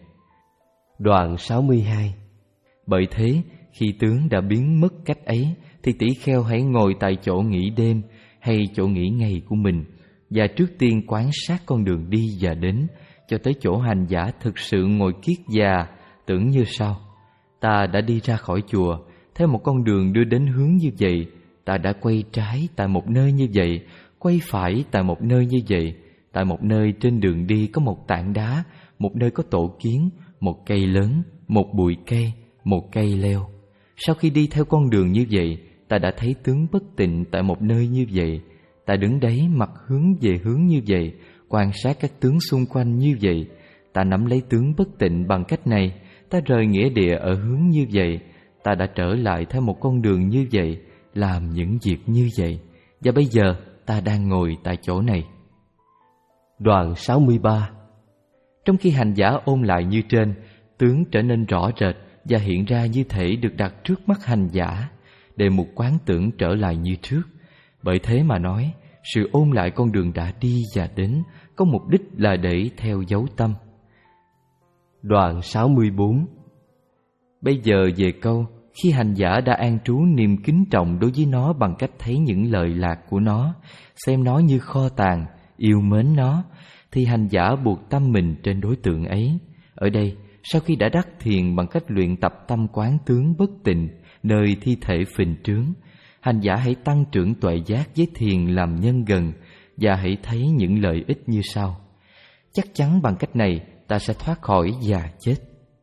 Đoạn sáu mươi hai. Bởi thế, khi tướng đã biến mất cách ấy, thì tỷ kheo hãy ngồi tại chỗ nghỉ đêm hay chỗ nghỉ ngày của mình, và trước tiên quan sát con đường đi và đến, cho tới chỗ hành giả thực sự ngồi kiết già, tưởng như sau: ta đã đi ra khỏi chùa theo một con đường đưa đến hướng như vậy, ta đã quay trái tại một nơi như vậy, quay phải tại một nơi như vậy, tại một nơi trên đường đi có một tảng đá, một nơi có tổ kiến, một cây lớn, một bụi cây, một cây leo. Sau khi đi theo con đường như vậy, ta đã thấy tướng bất tịnh tại một nơi như vậy. Ta đứng đấy mặt hướng về hướng như vậy, quan sát các tướng xung quanh như vậy. Ta nắm lấy tướng bất tịnh bằng cách này, ta rời nghĩa địa ở hướng như vậy. Ta đã trở lại theo một con đường như vậy, làm những việc như vậy, và bây giờ ta đang ngồi tại chỗ này. Đoạn sáu mươi ba. Trong khi hành giả ôn lại như trên, tướng trở nên rõ rệt và hiện ra như thể được đặt trước mắt hành giả, đề mục quán tưởng trở lại như trước. Bởi thế mà nói, sự ôn lại con đường đã đi và đến có mục đích là để theo dấu tâm. Đoạn sáu mươi bốn. Bây giờ về câu, khi hành giả đã an trú niềm kính trọng đối với nó bằng cách thấy những lời lạc của nó, xem nó như kho tàng, yêu mến nó, thì hành giả buộc tâm mình trên đối tượng ấy. Ở đây, sau khi đã đắc thiền bằng cách luyện tập tâm quán tướng bất tịnh nơi thi thể phình trướng, hành giả hãy tăng trưởng tuệ giác với thiền làm nhân gần, và hãy thấy những lợi ích như sau. Chắc chắn bằng cách này ta sẽ thoát khỏi già chết.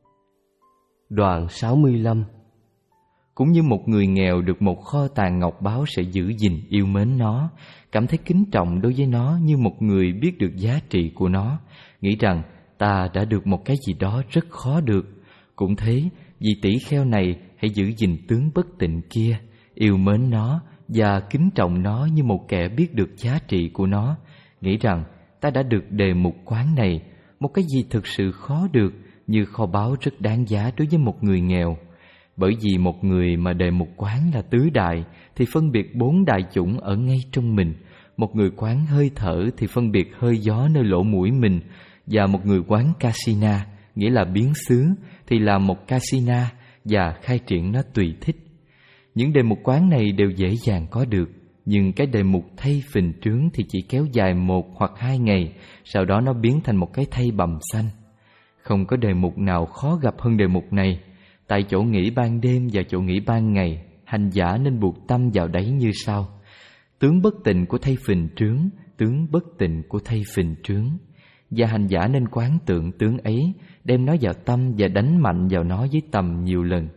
Đoạn sáu mươi lăm. Cũng như một người nghèo được một kho tàng ngọc báu sẽ giữ gìn yêu mến nó, cảm thấy kính trọng đối với nó như một người biết được giá trị của nó, nghĩ rằng ta đã được một cái gì đó rất khó được. Cũng thế, vì tỷ kheo này hãy giữ gìn tướng bất tịnh kia, yêu mến nó và kính trọng nó như một kẻ biết được giá trị của nó, nghĩ rằng ta đã được đề mục quán này, một cái gì thực sự khó được, như kho báu rất đáng giá đối với một người nghèo. Bởi vì một người mà đề mục quán là tứ đại thì phân biệt bốn đại chủng ở ngay trong mình. Một người quán hơi thở thì phân biệt hơi gió nơi lỗ mũi mình. Và một người quán Kasina, nghĩa là biến xứ, thì là một Kasina và khai triển nó tùy thích. Những đề mục quán này đều dễ dàng có được, nhưng cái đề mục thây phình trướng thì chỉ kéo dài một hoặc hai ngày, sau đó nó biến thành một cái thây bầm xanh. Không có đề mục nào khó gặp hơn đề mục này. Tại chỗ nghỉ ban đêm và chỗ nghỉ ban ngày, hành giả nên buộc tâm vào đấy như sau: tướng bất tịnh của thây phình trướng, tướng bất tịnh của thây phình trướng. Và hành giả nên quán tượng tướng ấy, đem nó vào tâm và đánh mạnh vào nó với tầm nhiều lần.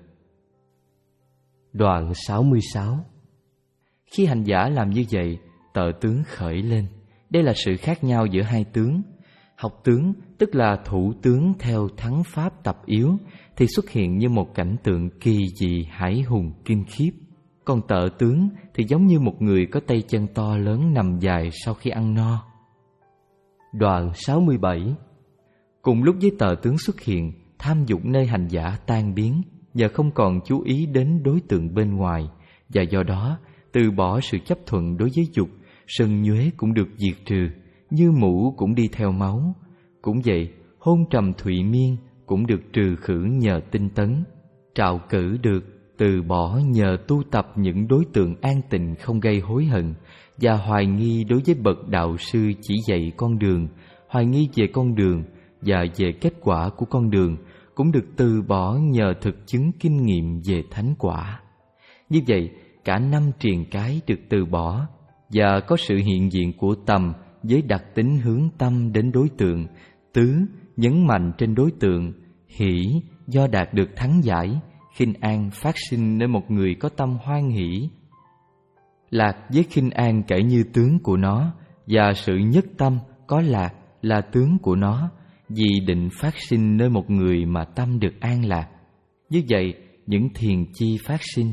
Đoạn sáu mươi sáu. Khi hành giả làm như vậy, tợ tướng khởi lên. Đây là sự khác nhau giữa hai tướng. Học tướng tức là thủ tướng theo thắng pháp tập yếu thì xuất hiện như một cảnh tượng kỳ dị hải hùng kinh khiếp. Còn tợ tướng thì giống như một người có tay chân to lớn nằm dài sau khi ăn no. Đoạn sáu mươi bảy. Cùng lúc với tợ tướng xuất hiện, tham dục nơi hành giả tan biến và không còn chú ý đến đối tượng bên ngoài, và do đó từ bỏ sự chấp thuận đối với dục. Sân nhuế cũng được diệt trừ, như mũ cũng đi theo máu. Cũng vậy, hôn trầm thụy miên cũng được trừ khử nhờ tinh tấn. Trạo cử được từ bỏ nhờ tu tập những đối tượng an tịnh không gây hối hận, và hoài nghi đối với bậc đạo sư chỉ dạy con đường, hoài nghi về con đường và về kết quả của con đường cũng được từ bỏ nhờ thực chứng kinh nghiệm về thánh quả. Như vậy, cả năm triền cái được từ bỏ, và có sự hiện diện của tầm với đặc tính hướng tâm đến đối tượng, tứ nhấn mạnh trên đối tượng, hỷ do đạt được thắng giải, khinh an phát sinh nơi một người có tâm hoan hỷ. Lạc với khinh an kể như tướng của nó, và sự nhất tâm có lạc là tướng của nó, vì định phát sinh nơi một người mà tâm được an lạc. Như vậy, những thiền chi phát sinh.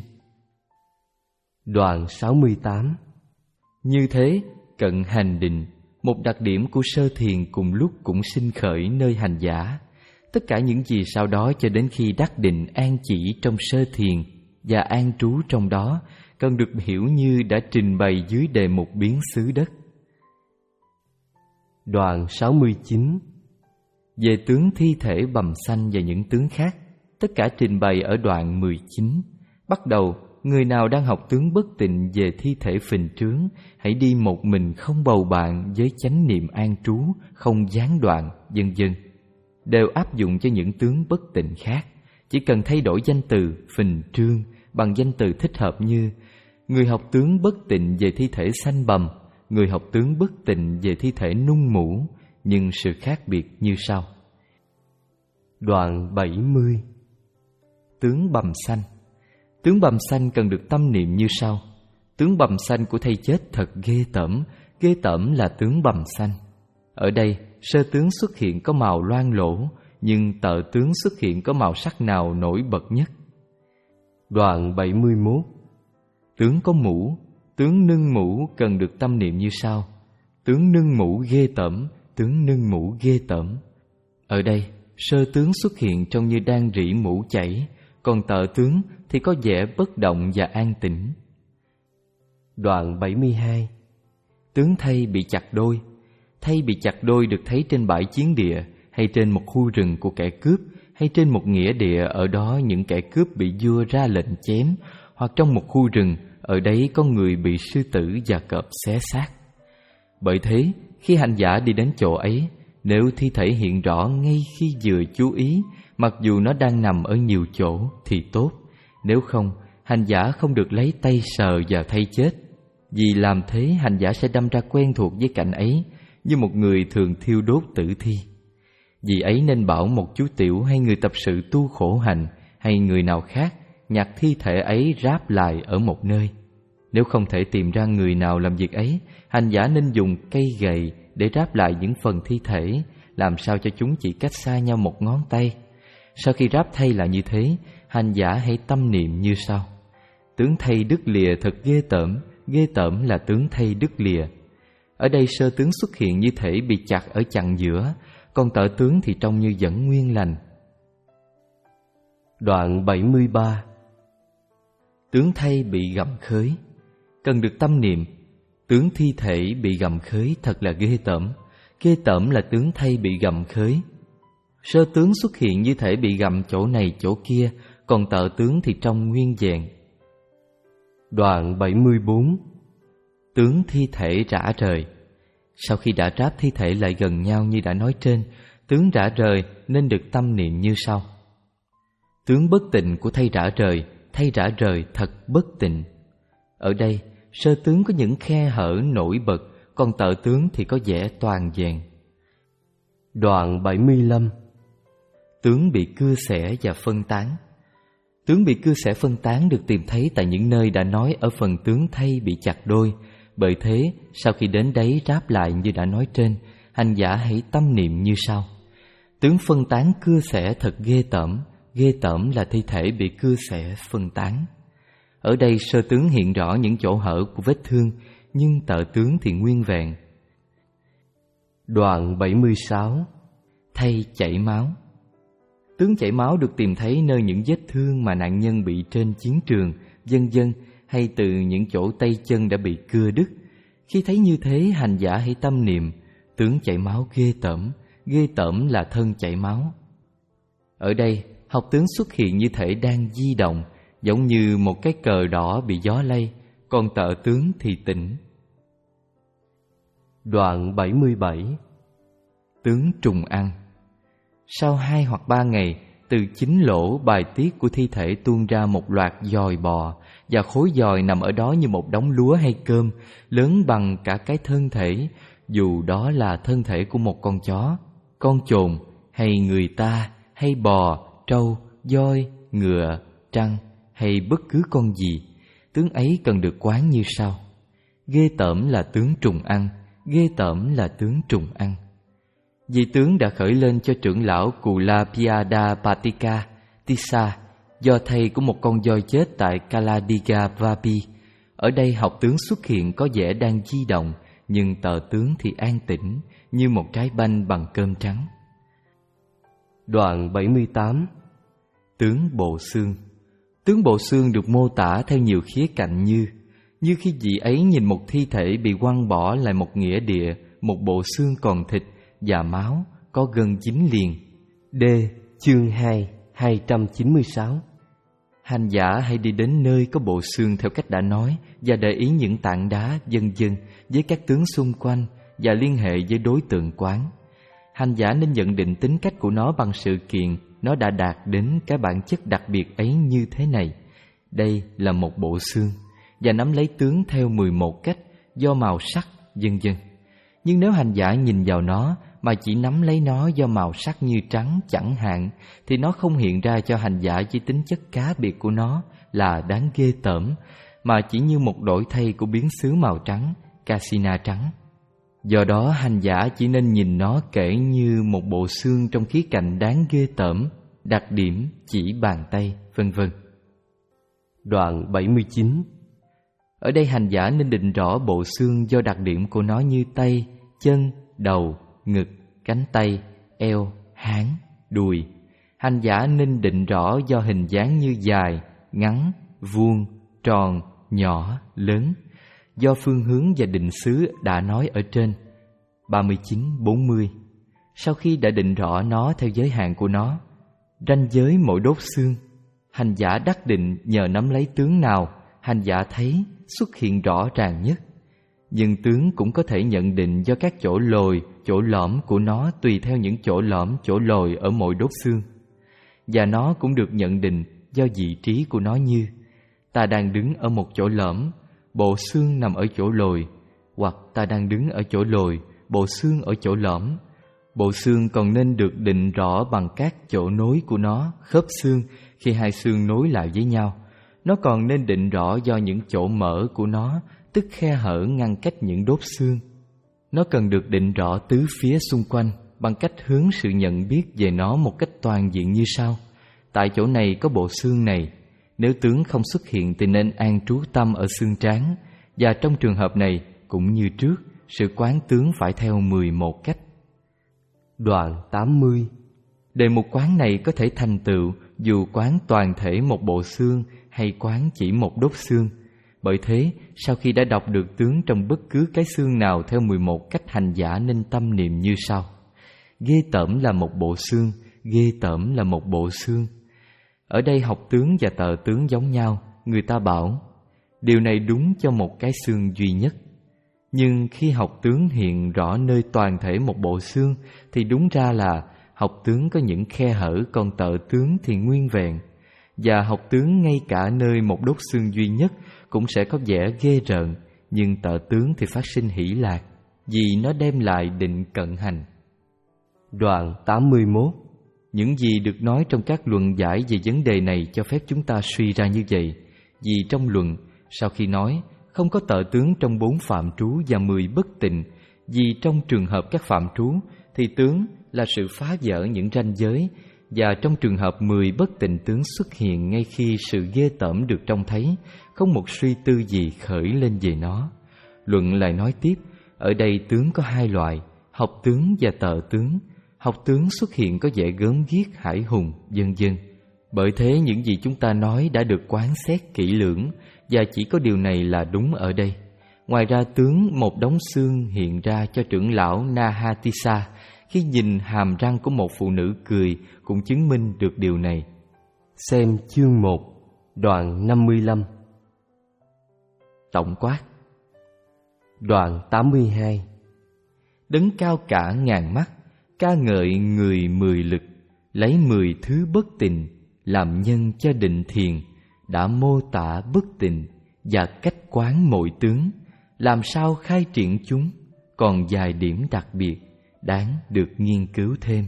Đoạn sáu mươi tám. Như thế, cận hành định, một đặc điểm của sơ thiền cùng lúc cũng sinh khởi nơi hành giả. Tất cả những gì sau đó cho đến khi đắc định an chỉ trong sơ thiền và an trú trong đó cần được hiểu như đã trình bày dưới đề mục biến xứ đất. Đoạn sáu mươi chín. Về tướng thi thể bầm xanh và những tướng khác, tất cả trình bày ở đoạn mười chín. Bắt đầu, người nào đang học tướng bất tịnh về thi thể phình trướng, hãy đi một mình không bầu bạn với chánh niệm an trú, không gián đoạn, vân vân. Đều áp dụng cho những tướng bất tịnh khác. Chỉ cần thay đổi danh từ phình trương bằng danh từ thích hợp như người học tướng bất tịnh về thi thể xanh bầm, người học tướng bất tịnh về thi thể nung mũ, nhưng sự khác biệt như sau. Đoạn bảy mươi. Tướng bầm xanh. Tướng bầm xanh cần được tâm niệm như sau. Tướng bầm xanh của thây chết thật ghê tởm, ghê tởm là tướng bầm xanh. Ở đây, sơ tướng xuất hiện có màu loang lỗ, nhưng tợ tướng xuất hiện có màu sắc nào nổi bật nhất? Đoạn bảy mươi mốt. Tướng có mũ, tướng nâng mũ cần được tâm niệm như sau. Tướng nâng mũ ghê tởm, tướng nâng mũ ghê tởm. Ở đây, sơ tướng xuất hiện trông như đang rỉ mũ chảy, còn tợ tướng thì có vẻ bất động và an tĩnh. Đoạn bảy mươi hai. Tướng thây bị chặt đôi. Thây bị chặt đôi được thấy trên bãi chiến địa, hay trên một khu rừng của kẻ cướp, hay trên một nghĩa địa ở đó những kẻ cướp bị vua ra lệnh chém, hoặc trong một khu rừng, ở đấy có người bị sư tử và cọp xé xác. Bởi thế, khi hành giả đi đến chỗ ấy, nếu thi thể hiện rõ ngay khi vừa chú ý, mặc dù nó đang nằm ở nhiều chỗ thì tốt. Nếu không, hành giả không được lấy tay sờ vào thây chết, vì làm thế hành giả sẽ đâm ra quen thuộc với cảnh ấy, như một người thường thiêu đốt tử thi. Vì ấy nên bảo một chú tiểu hay người tập sự tu khổ hạnh hay người nào khác nhặt thi thể ấy ráp lại ở một nơi. Nếu không thể tìm ra người nào làm việc ấy, hành giả nên dùng cây gậy để ráp lại những phần thi thể, làm sao cho chúng chỉ cách xa nhau một ngón tay. Sau khi ráp thây lại như thế, hành giả hãy tâm niệm như sau. Tướng thây đứt lìa thật ghê tởm, ghê tởm là tướng thây đứt lìa. Ở đây sơ tướng xuất hiện như thể bị chặt ở chặng giữa, còn tợ tướng thì trông như vẫn nguyên lành. Đoạn bảy mươi ba. Tướng thây bị gặm khới. Cần được tâm niệm, tướng thi thể bị gặm khới thật là ghê tởm. Ghê tởm là tướng thây bị gặm khới. Sơ tướng xuất hiện như thể bị gặm chỗ này chỗ kia, còn tợ tướng thì trông nguyên vẹn. Đoạn bảy mươi bốn. Tướng thi thể rã rời. Sau khi đã ráp thi thể lại gần nhau như đã nói trên, tướng rã rời nên được tâm niệm như sau. Tướng bất tịnh của thây rã rời, thây rã rời thật bất tịnh. Ở đây, sơ tướng có những khe hở nổi bật, còn tợ tướng thì có vẻ toàn vẹn. Đoạn bảy mươi lăm. Tướng bị cưa xẻ và phân tán. Tướng bị cưa xẻ phân tán được tìm thấy tại những nơi đã nói ở phần tướng thây bị chặt đôi. Bởi thế, sau khi đến đấy ráp lại như đã nói trên, hành giả hãy tâm niệm như sau. Tướng phân tán cưa xẻ thật ghê tởm, ghê tởm là thi thể bị cưa xẻ phân tán. Ở đây sơ tướng hiện rõ những chỗ hở của vết thương, nhưng tợ tướng thì nguyên vẹn. Đoạn bảy mươi sáu. Thay chảy máu. Tướng chảy máu được tìm thấy nơi những vết thương mà nạn nhân bị trên chiến trường, vân vân, hay từ những chỗ tay chân đã bị cưa đứt. Khi thấy như thế, hành giả hãy tâm niệm, tướng chảy máu ghê tởm, ghê tởm là thân chảy máu. Ở đây, học tướng xuất hiện như thể đang di động, giống như một cái cờ đỏ bị gió lay, còn tợ tướng thì tỉnh. Đoạn bảy mươi bảy. Tướng trùng ăn. Sau hai hoặc ba ngày, từ chính lỗ bài tiết của thi thể tuôn ra một loạt giòi bò, và khối giòi nằm ở đó như một đống lúa hay cơm, lớn bằng cả cái thân thể, dù đó là thân thể của một con chó, con chồn, hay người ta, hay bò, trâu, voi, ngựa, trăng, hay bất cứ con gì. Tướng ấy cần được quán như sau. Ghê tởm là tướng trùng ăn, ghê tởm là tướng trùng ăn. Vị tướng đã khởi lên cho trưởng lão Kulapiada Patika Tissa, do thầy của một con voi chết tại Kaladiga Vapi. Ở đây học tướng xuất hiện có vẻ đang di động, nhưng tờ tướng thì an tĩnh, như một trái banh bằng cơm trắng. Đoạn bảy mươi tám. Tướng bộ xương. Tướng bộ xương được mô tả theo nhiều khía cạnh như Như khi vị ấy nhìn một thi thể bị quăng bỏ lại một nghĩa địa, một bộ xương còn thịt và máu, có gân dính liền. D. Chương hai, hai trăm chín mươi sáu. Hành giả hãy đi đến nơi có bộ xương theo cách đã nói, và để ý những tảng đá, vân vân với các tướng xung quanh, và liên hệ với đối tượng quán. Hành giả nên nhận định tính cách của nó bằng sự kiện nó đã đạt đến cái bản chất đặc biệt ấy như thế này. Đây là một bộ xương, và nắm lấy tướng theo mười một cách, do màu sắc, vân vân. Nhưng nếu hành giả nhìn vào nó mà chỉ nắm lấy nó do màu sắc như trắng chẳng hạn, thì nó không hiện ra cho hành giả với tính chất cá biệt của nó là đáng ghê tởm, mà chỉ như một đổi thay của biến xứ màu trắng, casina trắng. Do đó hành giả chỉ nên nhìn nó kể như một bộ xương trong khía cạnh đáng ghê tởm, đặc điểm chỉ bàn tay, vân vân. Đoạn bảy mươi chín. Ở đây hành giả nên định rõ bộ xương do đặc điểm của nó như tay, chân, đầu, ngực, cánh tay, eo, háng, đùi. Hành giả nên định rõ do hình dáng như dài, ngắn, vuông, tròn, nhỏ, lớn, do phương hướng và định xứ đã nói ở trên. ba mươi chín bốn mươi. Sau khi đã định rõ nó theo giới hạn của nó, ranh giới mỗi đốt xương, hành giả đắc định nhờ nắm lấy tướng nào hành giả thấy xuất hiện rõ ràng nhất. Nhưng tướng cũng có thể nhận định do các chỗ lồi, chỗ lõm của nó tùy theo những chỗ lõm, chỗ lồi ở mỗi đốt xương. Và nó cũng được nhận định do vị trí của nó như: ta đang đứng ở một chỗ lõm, bộ xương nằm ở chỗ lồi, hoặc ta đang đứng ở chỗ lồi, bộ xương ở chỗ lõm. Bộ xương còn nên được định rõ bằng các chỗ nối của nó, khớp xương khi hai xương nối lại với nhau. Nó còn nên định rõ do những chỗ mở của nó, tức khe hở ngăn cách những đốt xương. Nó cần được định rõ tứ phía xung quanh bằng cách hướng sự nhận biết về nó một cách toàn diện như sau: tại chỗ này có bộ xương này. Nếu tướng không xuất hiện thì nên an trú tâm ở xương trán. Và trong trường hợp này cũng như trước, sự quán tướng phải theo mười một cách. Đoạn tám mươi. Đề mục quán này có thể thành tựu dù quán toàn thể một bộ xương hay quán chỉ một đốt xương. Bởi thế, sau khi đã đọc được tướng trong bất cứ cái xương nào theo mười một cách, hành giả nên tâm niệm như sau: ghê tởm là một bộ xương, ghê tởm là một bộ xương. Ở đây học tướng và tờ tướng giống nhau, người ta bảo điều này đúng cho một cái xương duy nhất. Nhưng khi học tướng hiện rõ nơi toàn thể một bộ xương thì đúng ra là học tướng có những khe hở, còn tợ tướng thì nguyên vẹn. Và học tướng ngay cả nơi một đốt xương duy nhất cũng sẽ có vẻ ghê rợn, nhưng tợ tướng thì phát sinh hỷ lạc, vì nó đem lại định cận hành. Đoạn tám mươi mốt. Những gì được nói trong các luận giải về vấn đề này cho phép chúng ta suy ra như vậy. Vì trong luận, sau khi nói không có tợ tướng trong bốn phạm trú và mười bất tịnh, Vì trong trường hợp các phạm trú thì tướng là sự phá vỡ những ranh giới, và trong trường hợp mười bất tịnh tướng xuất hiện ngay khi sự ghê tởm được trông thấy, không một suy tư gì khởi lên về nó. Luận lại nói tiếp, ở đây tướng có hai loại, học tướng và tợ tướng. Học tướng xuất hiện có vẻ gớm ghiếc, hải hùng, vân vân. Bởi thế những gì chúng ta nói đã được quán xét kỹ lưỡng, và chỉ có điều này là đúng ở đây. Ngoài ra, tướng một đống xương hiện ra cho trưởng lão Nahatisa khi nhìn hàm răng của một phụ nữ cười cũng chứng minh được điều này. Xem chương một, đoạn năm mươi lăm. Tổng quát. Đoạn tám mươi hai. Đấng cao cả ngàn mắt, ca ngợi người mười lực, lấy mười thứ bất tịnh làm nhân cho định thiền, đã mô tả bất tịnh và cách quán mọi tướng, làm sao khai triển chúng, còn vài điểm đặc biệt đáng được nghiên cứu thêm.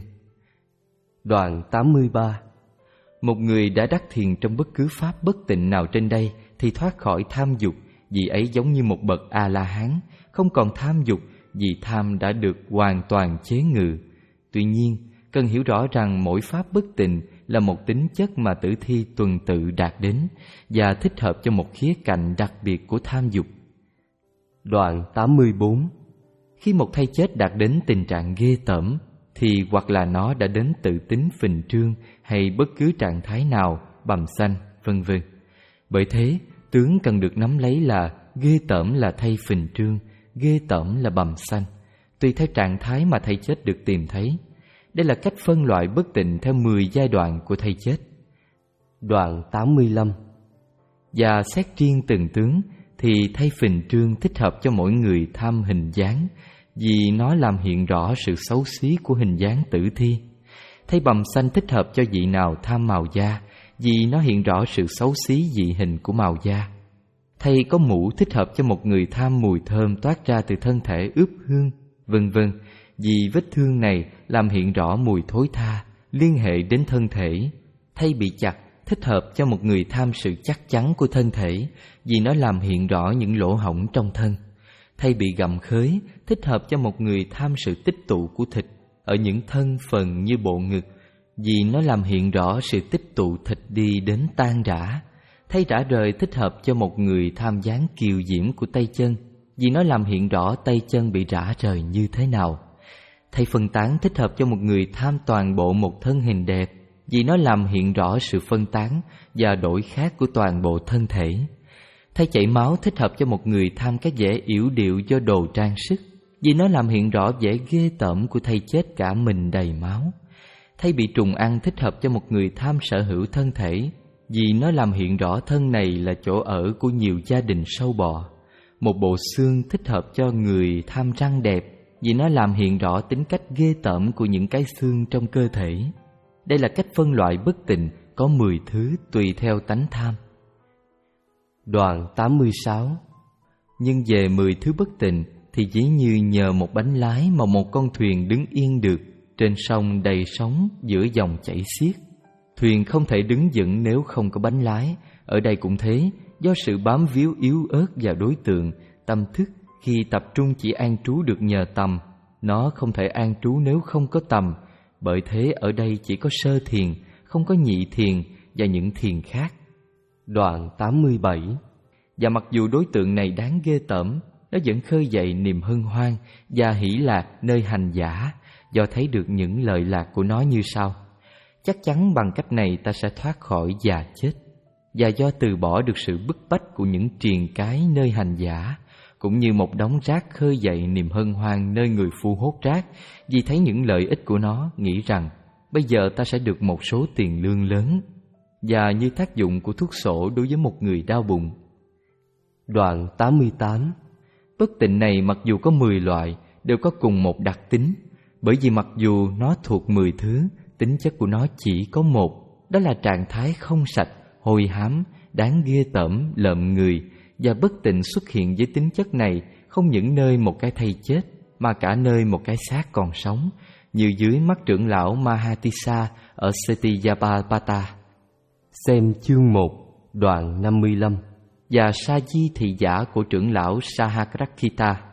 Đoạn tám mươi ba. Một người đã đắc thiền trong bất cứ pháp bất tịnh nào trên đây thì thoát khỏi tham dục, vì ấy giống như một bậc A-la-hán, không còn tham dục vì tham đã được hoàn toàn chế ngự. Tuy nhiên, cần hiểu rõ rằng mỗi pháp bất tịnh là một tính chất mà tử thi tuần tự đạt đến và thích hợp cho một khía cạnh đặc biệt của tham dục. Đoạn tám mươi bốn. Khi một thây chết đạt đến tình trạng ghê tởm thì hoặc là nó đã đến tự tính phình trương hay bất cứ trạng thái nào, bầm xanh, vân vân. Bởi thế, tướng cần được nắm lấy là ghê tởm là thây phình trương, ghê tởm là bầm xanh, tùy theo trạng thái mà thây chết được tìm thấy. Đây là cách phân loại bất tịnh theo mười giai đoạn của thây chết. Đoạn tám mươi lăm. Và xét riêng từng tướng thì thây phình trương thích hợp cho mỗi người tham hình dáng, vì nó làm hiện rõ sự xấu xí của hình dáng tử thi. Thây bầm xanh thích hợp cho vị nào tham màu da, vì nó hiện rõ sự xấu xí dị hình của màu da. Thây có mũ thích hợp cho một người tham mùi thơm toát ra từ thân thể ướp hương, vân vân, vì vết thương này làm hiện rõ mùi thối tha liên hệ đến thân thể. Thây bị chặt thích hợp cho một người tham sự chắc chắn của thân thể, vì nó làm hiện rõ những lỗ hổng trong thân. Thây bị gặm khới thích hợp cho một người tham sự tích tụ của thịt ở những thân phần như bộ ngực, vì nó làm hiện rõ sự tích tụ thịt đi đến tan rã. Thây rã rời thích hợp cho một người tham dáng kiều diễm của tay chân, vì nó làm hiện rõ tay chân bị rã rời như thế nào. Thây phân tán thích hợp cho một người tham toàn bộ một thân hình đẹp, vì nó làm hiện rõ sự phân tán và đổi khác của toàn bộ thân thể. Thây chảy máu thích hợp cho một người tham cái vẻ yểu điệu do đồ trang sức, vì nó làm hiện rõ vẻ ghê tởm của thây chết cả mình đầy máu. Thây bị trùng ăn thích hợp cho một người tham sở hữu thân thể, vì nó làm hiện rõ thân này là chỗ ở của nhiều gia đình sâu bọ. Một bộ xương thích hợp cho người tham răng đẹp, vì nó làm hiện rõ tính cách ghê tởm của những cái xương trong cơ thể. Đây là cách phân loại bất tịnh có mười thứ tùy theo tánh tham. Đoạn tám mươi sáu. Nhưng về mười thứ bất tịnh thì chỉ như nhờ một bánh lái mà một con thuyền đứng yên được trên sông đầy sóng giữa dòng chảy xiết. Thuyền không thể đứng vững nếu không có bánh lái. Ở đây cũng thế, do sự bám víu yếu ớt vào đối tượng, tâm thức khi tập trung chỉ an trú được nhờ tầm, nó không thể an trú nếu không có tầm. Bởi thế ở đây chỉ có sơ thiền, không có nhị thiền và những thiền khác. Đoạn tám mươi bảy. Và mặc dù đối tượng này đáng ghê tởm, nó vẫn khơi dậy niềm hân hoan và hỷ lạc nơi hành giả, do thấy được những lợi lạc của nó như sau. Chắc chắn bằng cách này ta sẽ thoát khỏi già chết, và do từ bỏ được sự bức bách của những triền cái nơi hành giả, cũng như một đống rác khơi dậy niềm hân hoan nơi người phu hốt rác, vì thấy những lợi ích của nó, nghĩ rằng bây giờ ta sẽ được một số tiền lương lớn, và như tác dụng của thuốc sổ đối với một người đau bụng. Đoạn tám mươi tám. Bất tịnh này mặc dù có mười loại, đều có cùng một đặc tính, bởi vì mặc dù nó thuộc mười thứ, tính chất của nó chỉ có một, đó là trạng thái không sạch, hôi hám, đáng ghê tởm, lợm người. Và bất tịnh xuất hiện với tính chất này không những nơi một cái thây chết, mà cả nơi một cái xác còn sống, như dưới mắt trưởng lão Mahatisa ở Setiyapata. Xem chương một, đoạn năm mươi lăm. Và sa di thị giả của trưởng lão Sahakrakita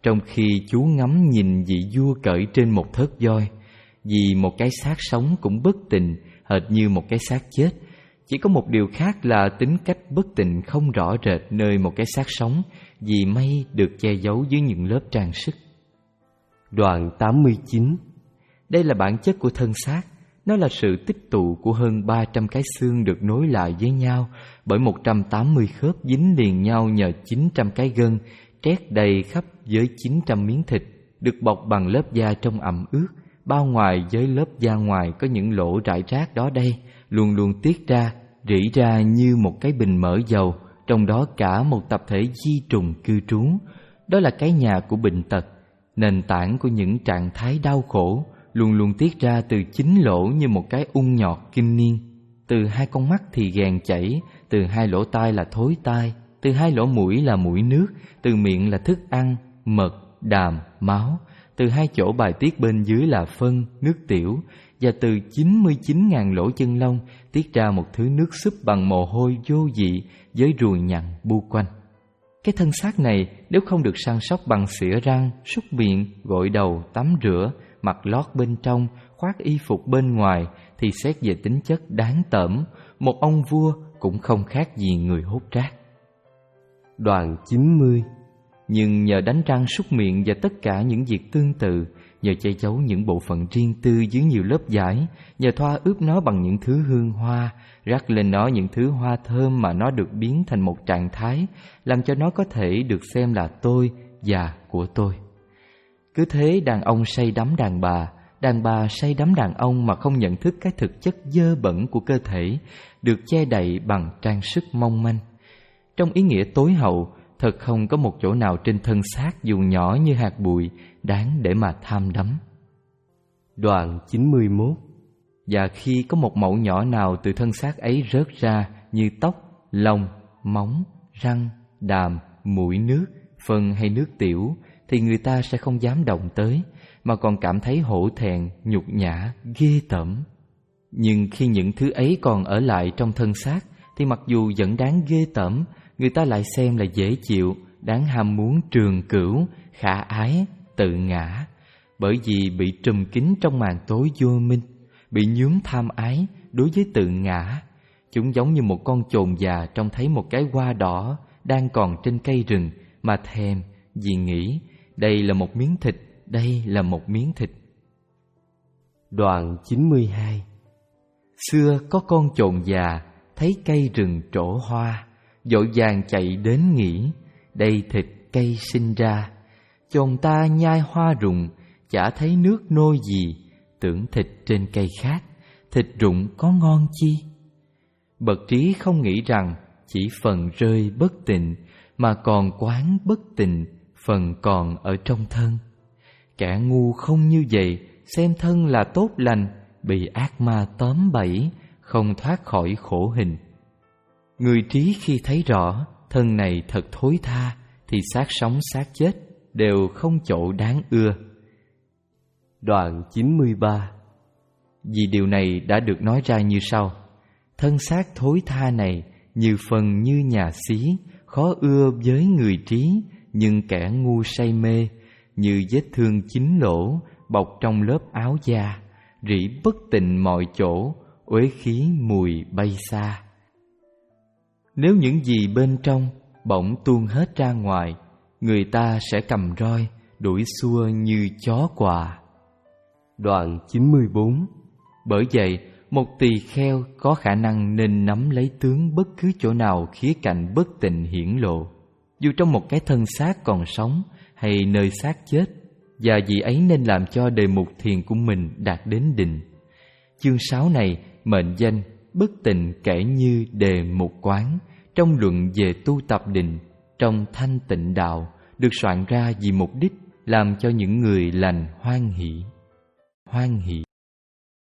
trong khi chú ngắm nhìn vị vua cởi trên một thớt voi. Vì một cái xác sống cũng bất tịnh, hệt như một cái xác chết. Chỉ có một điều khác là tính cách bất tịnh không rõ rệt nơi một cái xác sống, vì mây được che giấu dưới những lớp trang sức. Đoạn tám mươi chín. Đây là bản chất của thân xác. Nó là sự tích tụ của hơn ba trăm cái xương được nối lại với nhau bởi một trăm tám mươi khớp dính liền nhau nhờ chín trăm cái gân, trét đầy khắp với chín trăm miếng thịt, được bọc bằng lớp da trong ẩm ướt. Bao ngoài với lớp da ngoài có những lỗ rải rác đó đây, luôn luôn tiết ra, rỉ ra như một cái bình mỡ dầu, trong đó cả một tập thể di trùng cư trú. Đó là cái nhà của bệnh tật, nền tảng của những trạng thái đau khổ, luôn luôn tiết ra từ chính lỗ như một cái ung nhọt kinh niên. Từ hai con mắt thì ghèn chảy, từ hai lỗ tai là thối tai, từ hai lỗ mũi là mũi nước, từ miệng là thức ăn, mật, đàm, máu, từ hai chỗ bài tiết bên dưới là phân, nước tiểu, và từ chín mươi chín nghìn lỗ chân lông tiết ra một thứ nước súp bằng mồ hôi vô vị với ruồi nhặn bu quanh. Cái thân xác này nếu không được săn sóc bằng xỉa răng, súc miệng, gội đầu, tắm rửa, mặc lót bên trong, khoác y phục bên ngoài thì xét về tính chất đáng tởm, một ông vua cũng không khác gì người hút rác. Đoạn chín mươi. Nhưng nhờ đánh răng súc miệng và tất cả những việc tương tự, nhờ che giấu những bộ phận riêng tư dưới nhiều lớp vải, nhờ thoa ướp nó bằng những thứ hương hoa, rắc lên nó những thứ hoa thơm mà nó được biến thành một trạng thái, làm cho nó có thể được xem là tôi và của tôi. Cứ thế đàn ông say đắm đàn bà, đàn bà say đắm đàn ông mà không nhận thức cái thực chất dơ bẩn của cơ thể, được che đậy bằng trang sức mong manh. Trong ý nghĩa tối hậu, thật không có một chỗ nào trên thân xác dù nhỏ như hạt bụi đáng để mà tham đắm. Đoạn chín mươi mốt. Và khi có một mẩu nhỏ nào từ thân xác ấy rớt ra như tóc, lông, móng, răng, đàm, mũi nước, phân hay nước tiểu, thì người ta sẽ không dám động tới, mà còn cảm thấy hổ thẹn, nhục nhã, ghê tởm. Nhưng khi những thứ ấy còn ở lại trong thân xác, thì mặc dù vẫn đáng ghê tởm, người ta lại xem là dễ chịu, đáng ham muốn trường cửu, khả ái, tự ngã. Bởi vì bị trùm kín trong màn tối vô minh, bị nhuốm tham ái đối với tự ngã. Chúng giống như một con chồn già trông thấy một cái hoa đỏ đang còn trên cây rừng mà thèm, vì nghĩ đây là một miếng thịt, đây là một miếng thịt. Đoạn chín mươi hai. Xưa có con chồn già thấy cây rừng trổ hoa, vội vàng chạy đến nghĩ đây thịt cây sinh ra. Chồn ta nhai hoa rụng, chả thấy nước nôi gì, tưởng thịt trên cây khác, thịt rụng có ngon chi. Bậc trí không nghĩ rằng chỉ phần rơi bất tịnh, mà còn quán bất tịnh, phần còn ở trong thân. Kẻ ngu không như vậy, xem thân là tốt lành, bị ác ma tóm bẫy, không thoát khỏi khổ hình. Người trí khi thấy rõ thân này thật thối tha, thì xác sống xác chết đều không chỗ đáng ưa. Đoạn chín mươi ba. Vì điều này đã được nói ra như sau: thân xác thối tha này như phần như nhà xí, khó ưa với người trí, nhưng kẻ ngu say mê, như vết thương chín lỗ bọc trong lớp áo da, rỉ bất tịnh mọi chỗ, uế khí mùi bay xa. Nếu những gì bên trong bỗng tuôn hết ra ngoài, người ta sẽ cầm roi đuổi xua như chó quà. Đoạn chín mươi bốn. Bởi vậy, một tỳ kheo có khả năng nên nắm lấy tướng bất cứ chỗ nào khía cạnh bất tịnh hiển lộ, dù trong một cái thân xác còn sống hay nơi xác chết, và vì ấy nên làm cho đề mục thiền của mình đạt đến định. Chương sáu này mệnh danh bất tịnh kể như đề mục quán trong luận về tu tập định trong thanh tịnh đạo, được soạn ra vì mục đích làm cho những người lành hoan hỷ. Hoan hỷ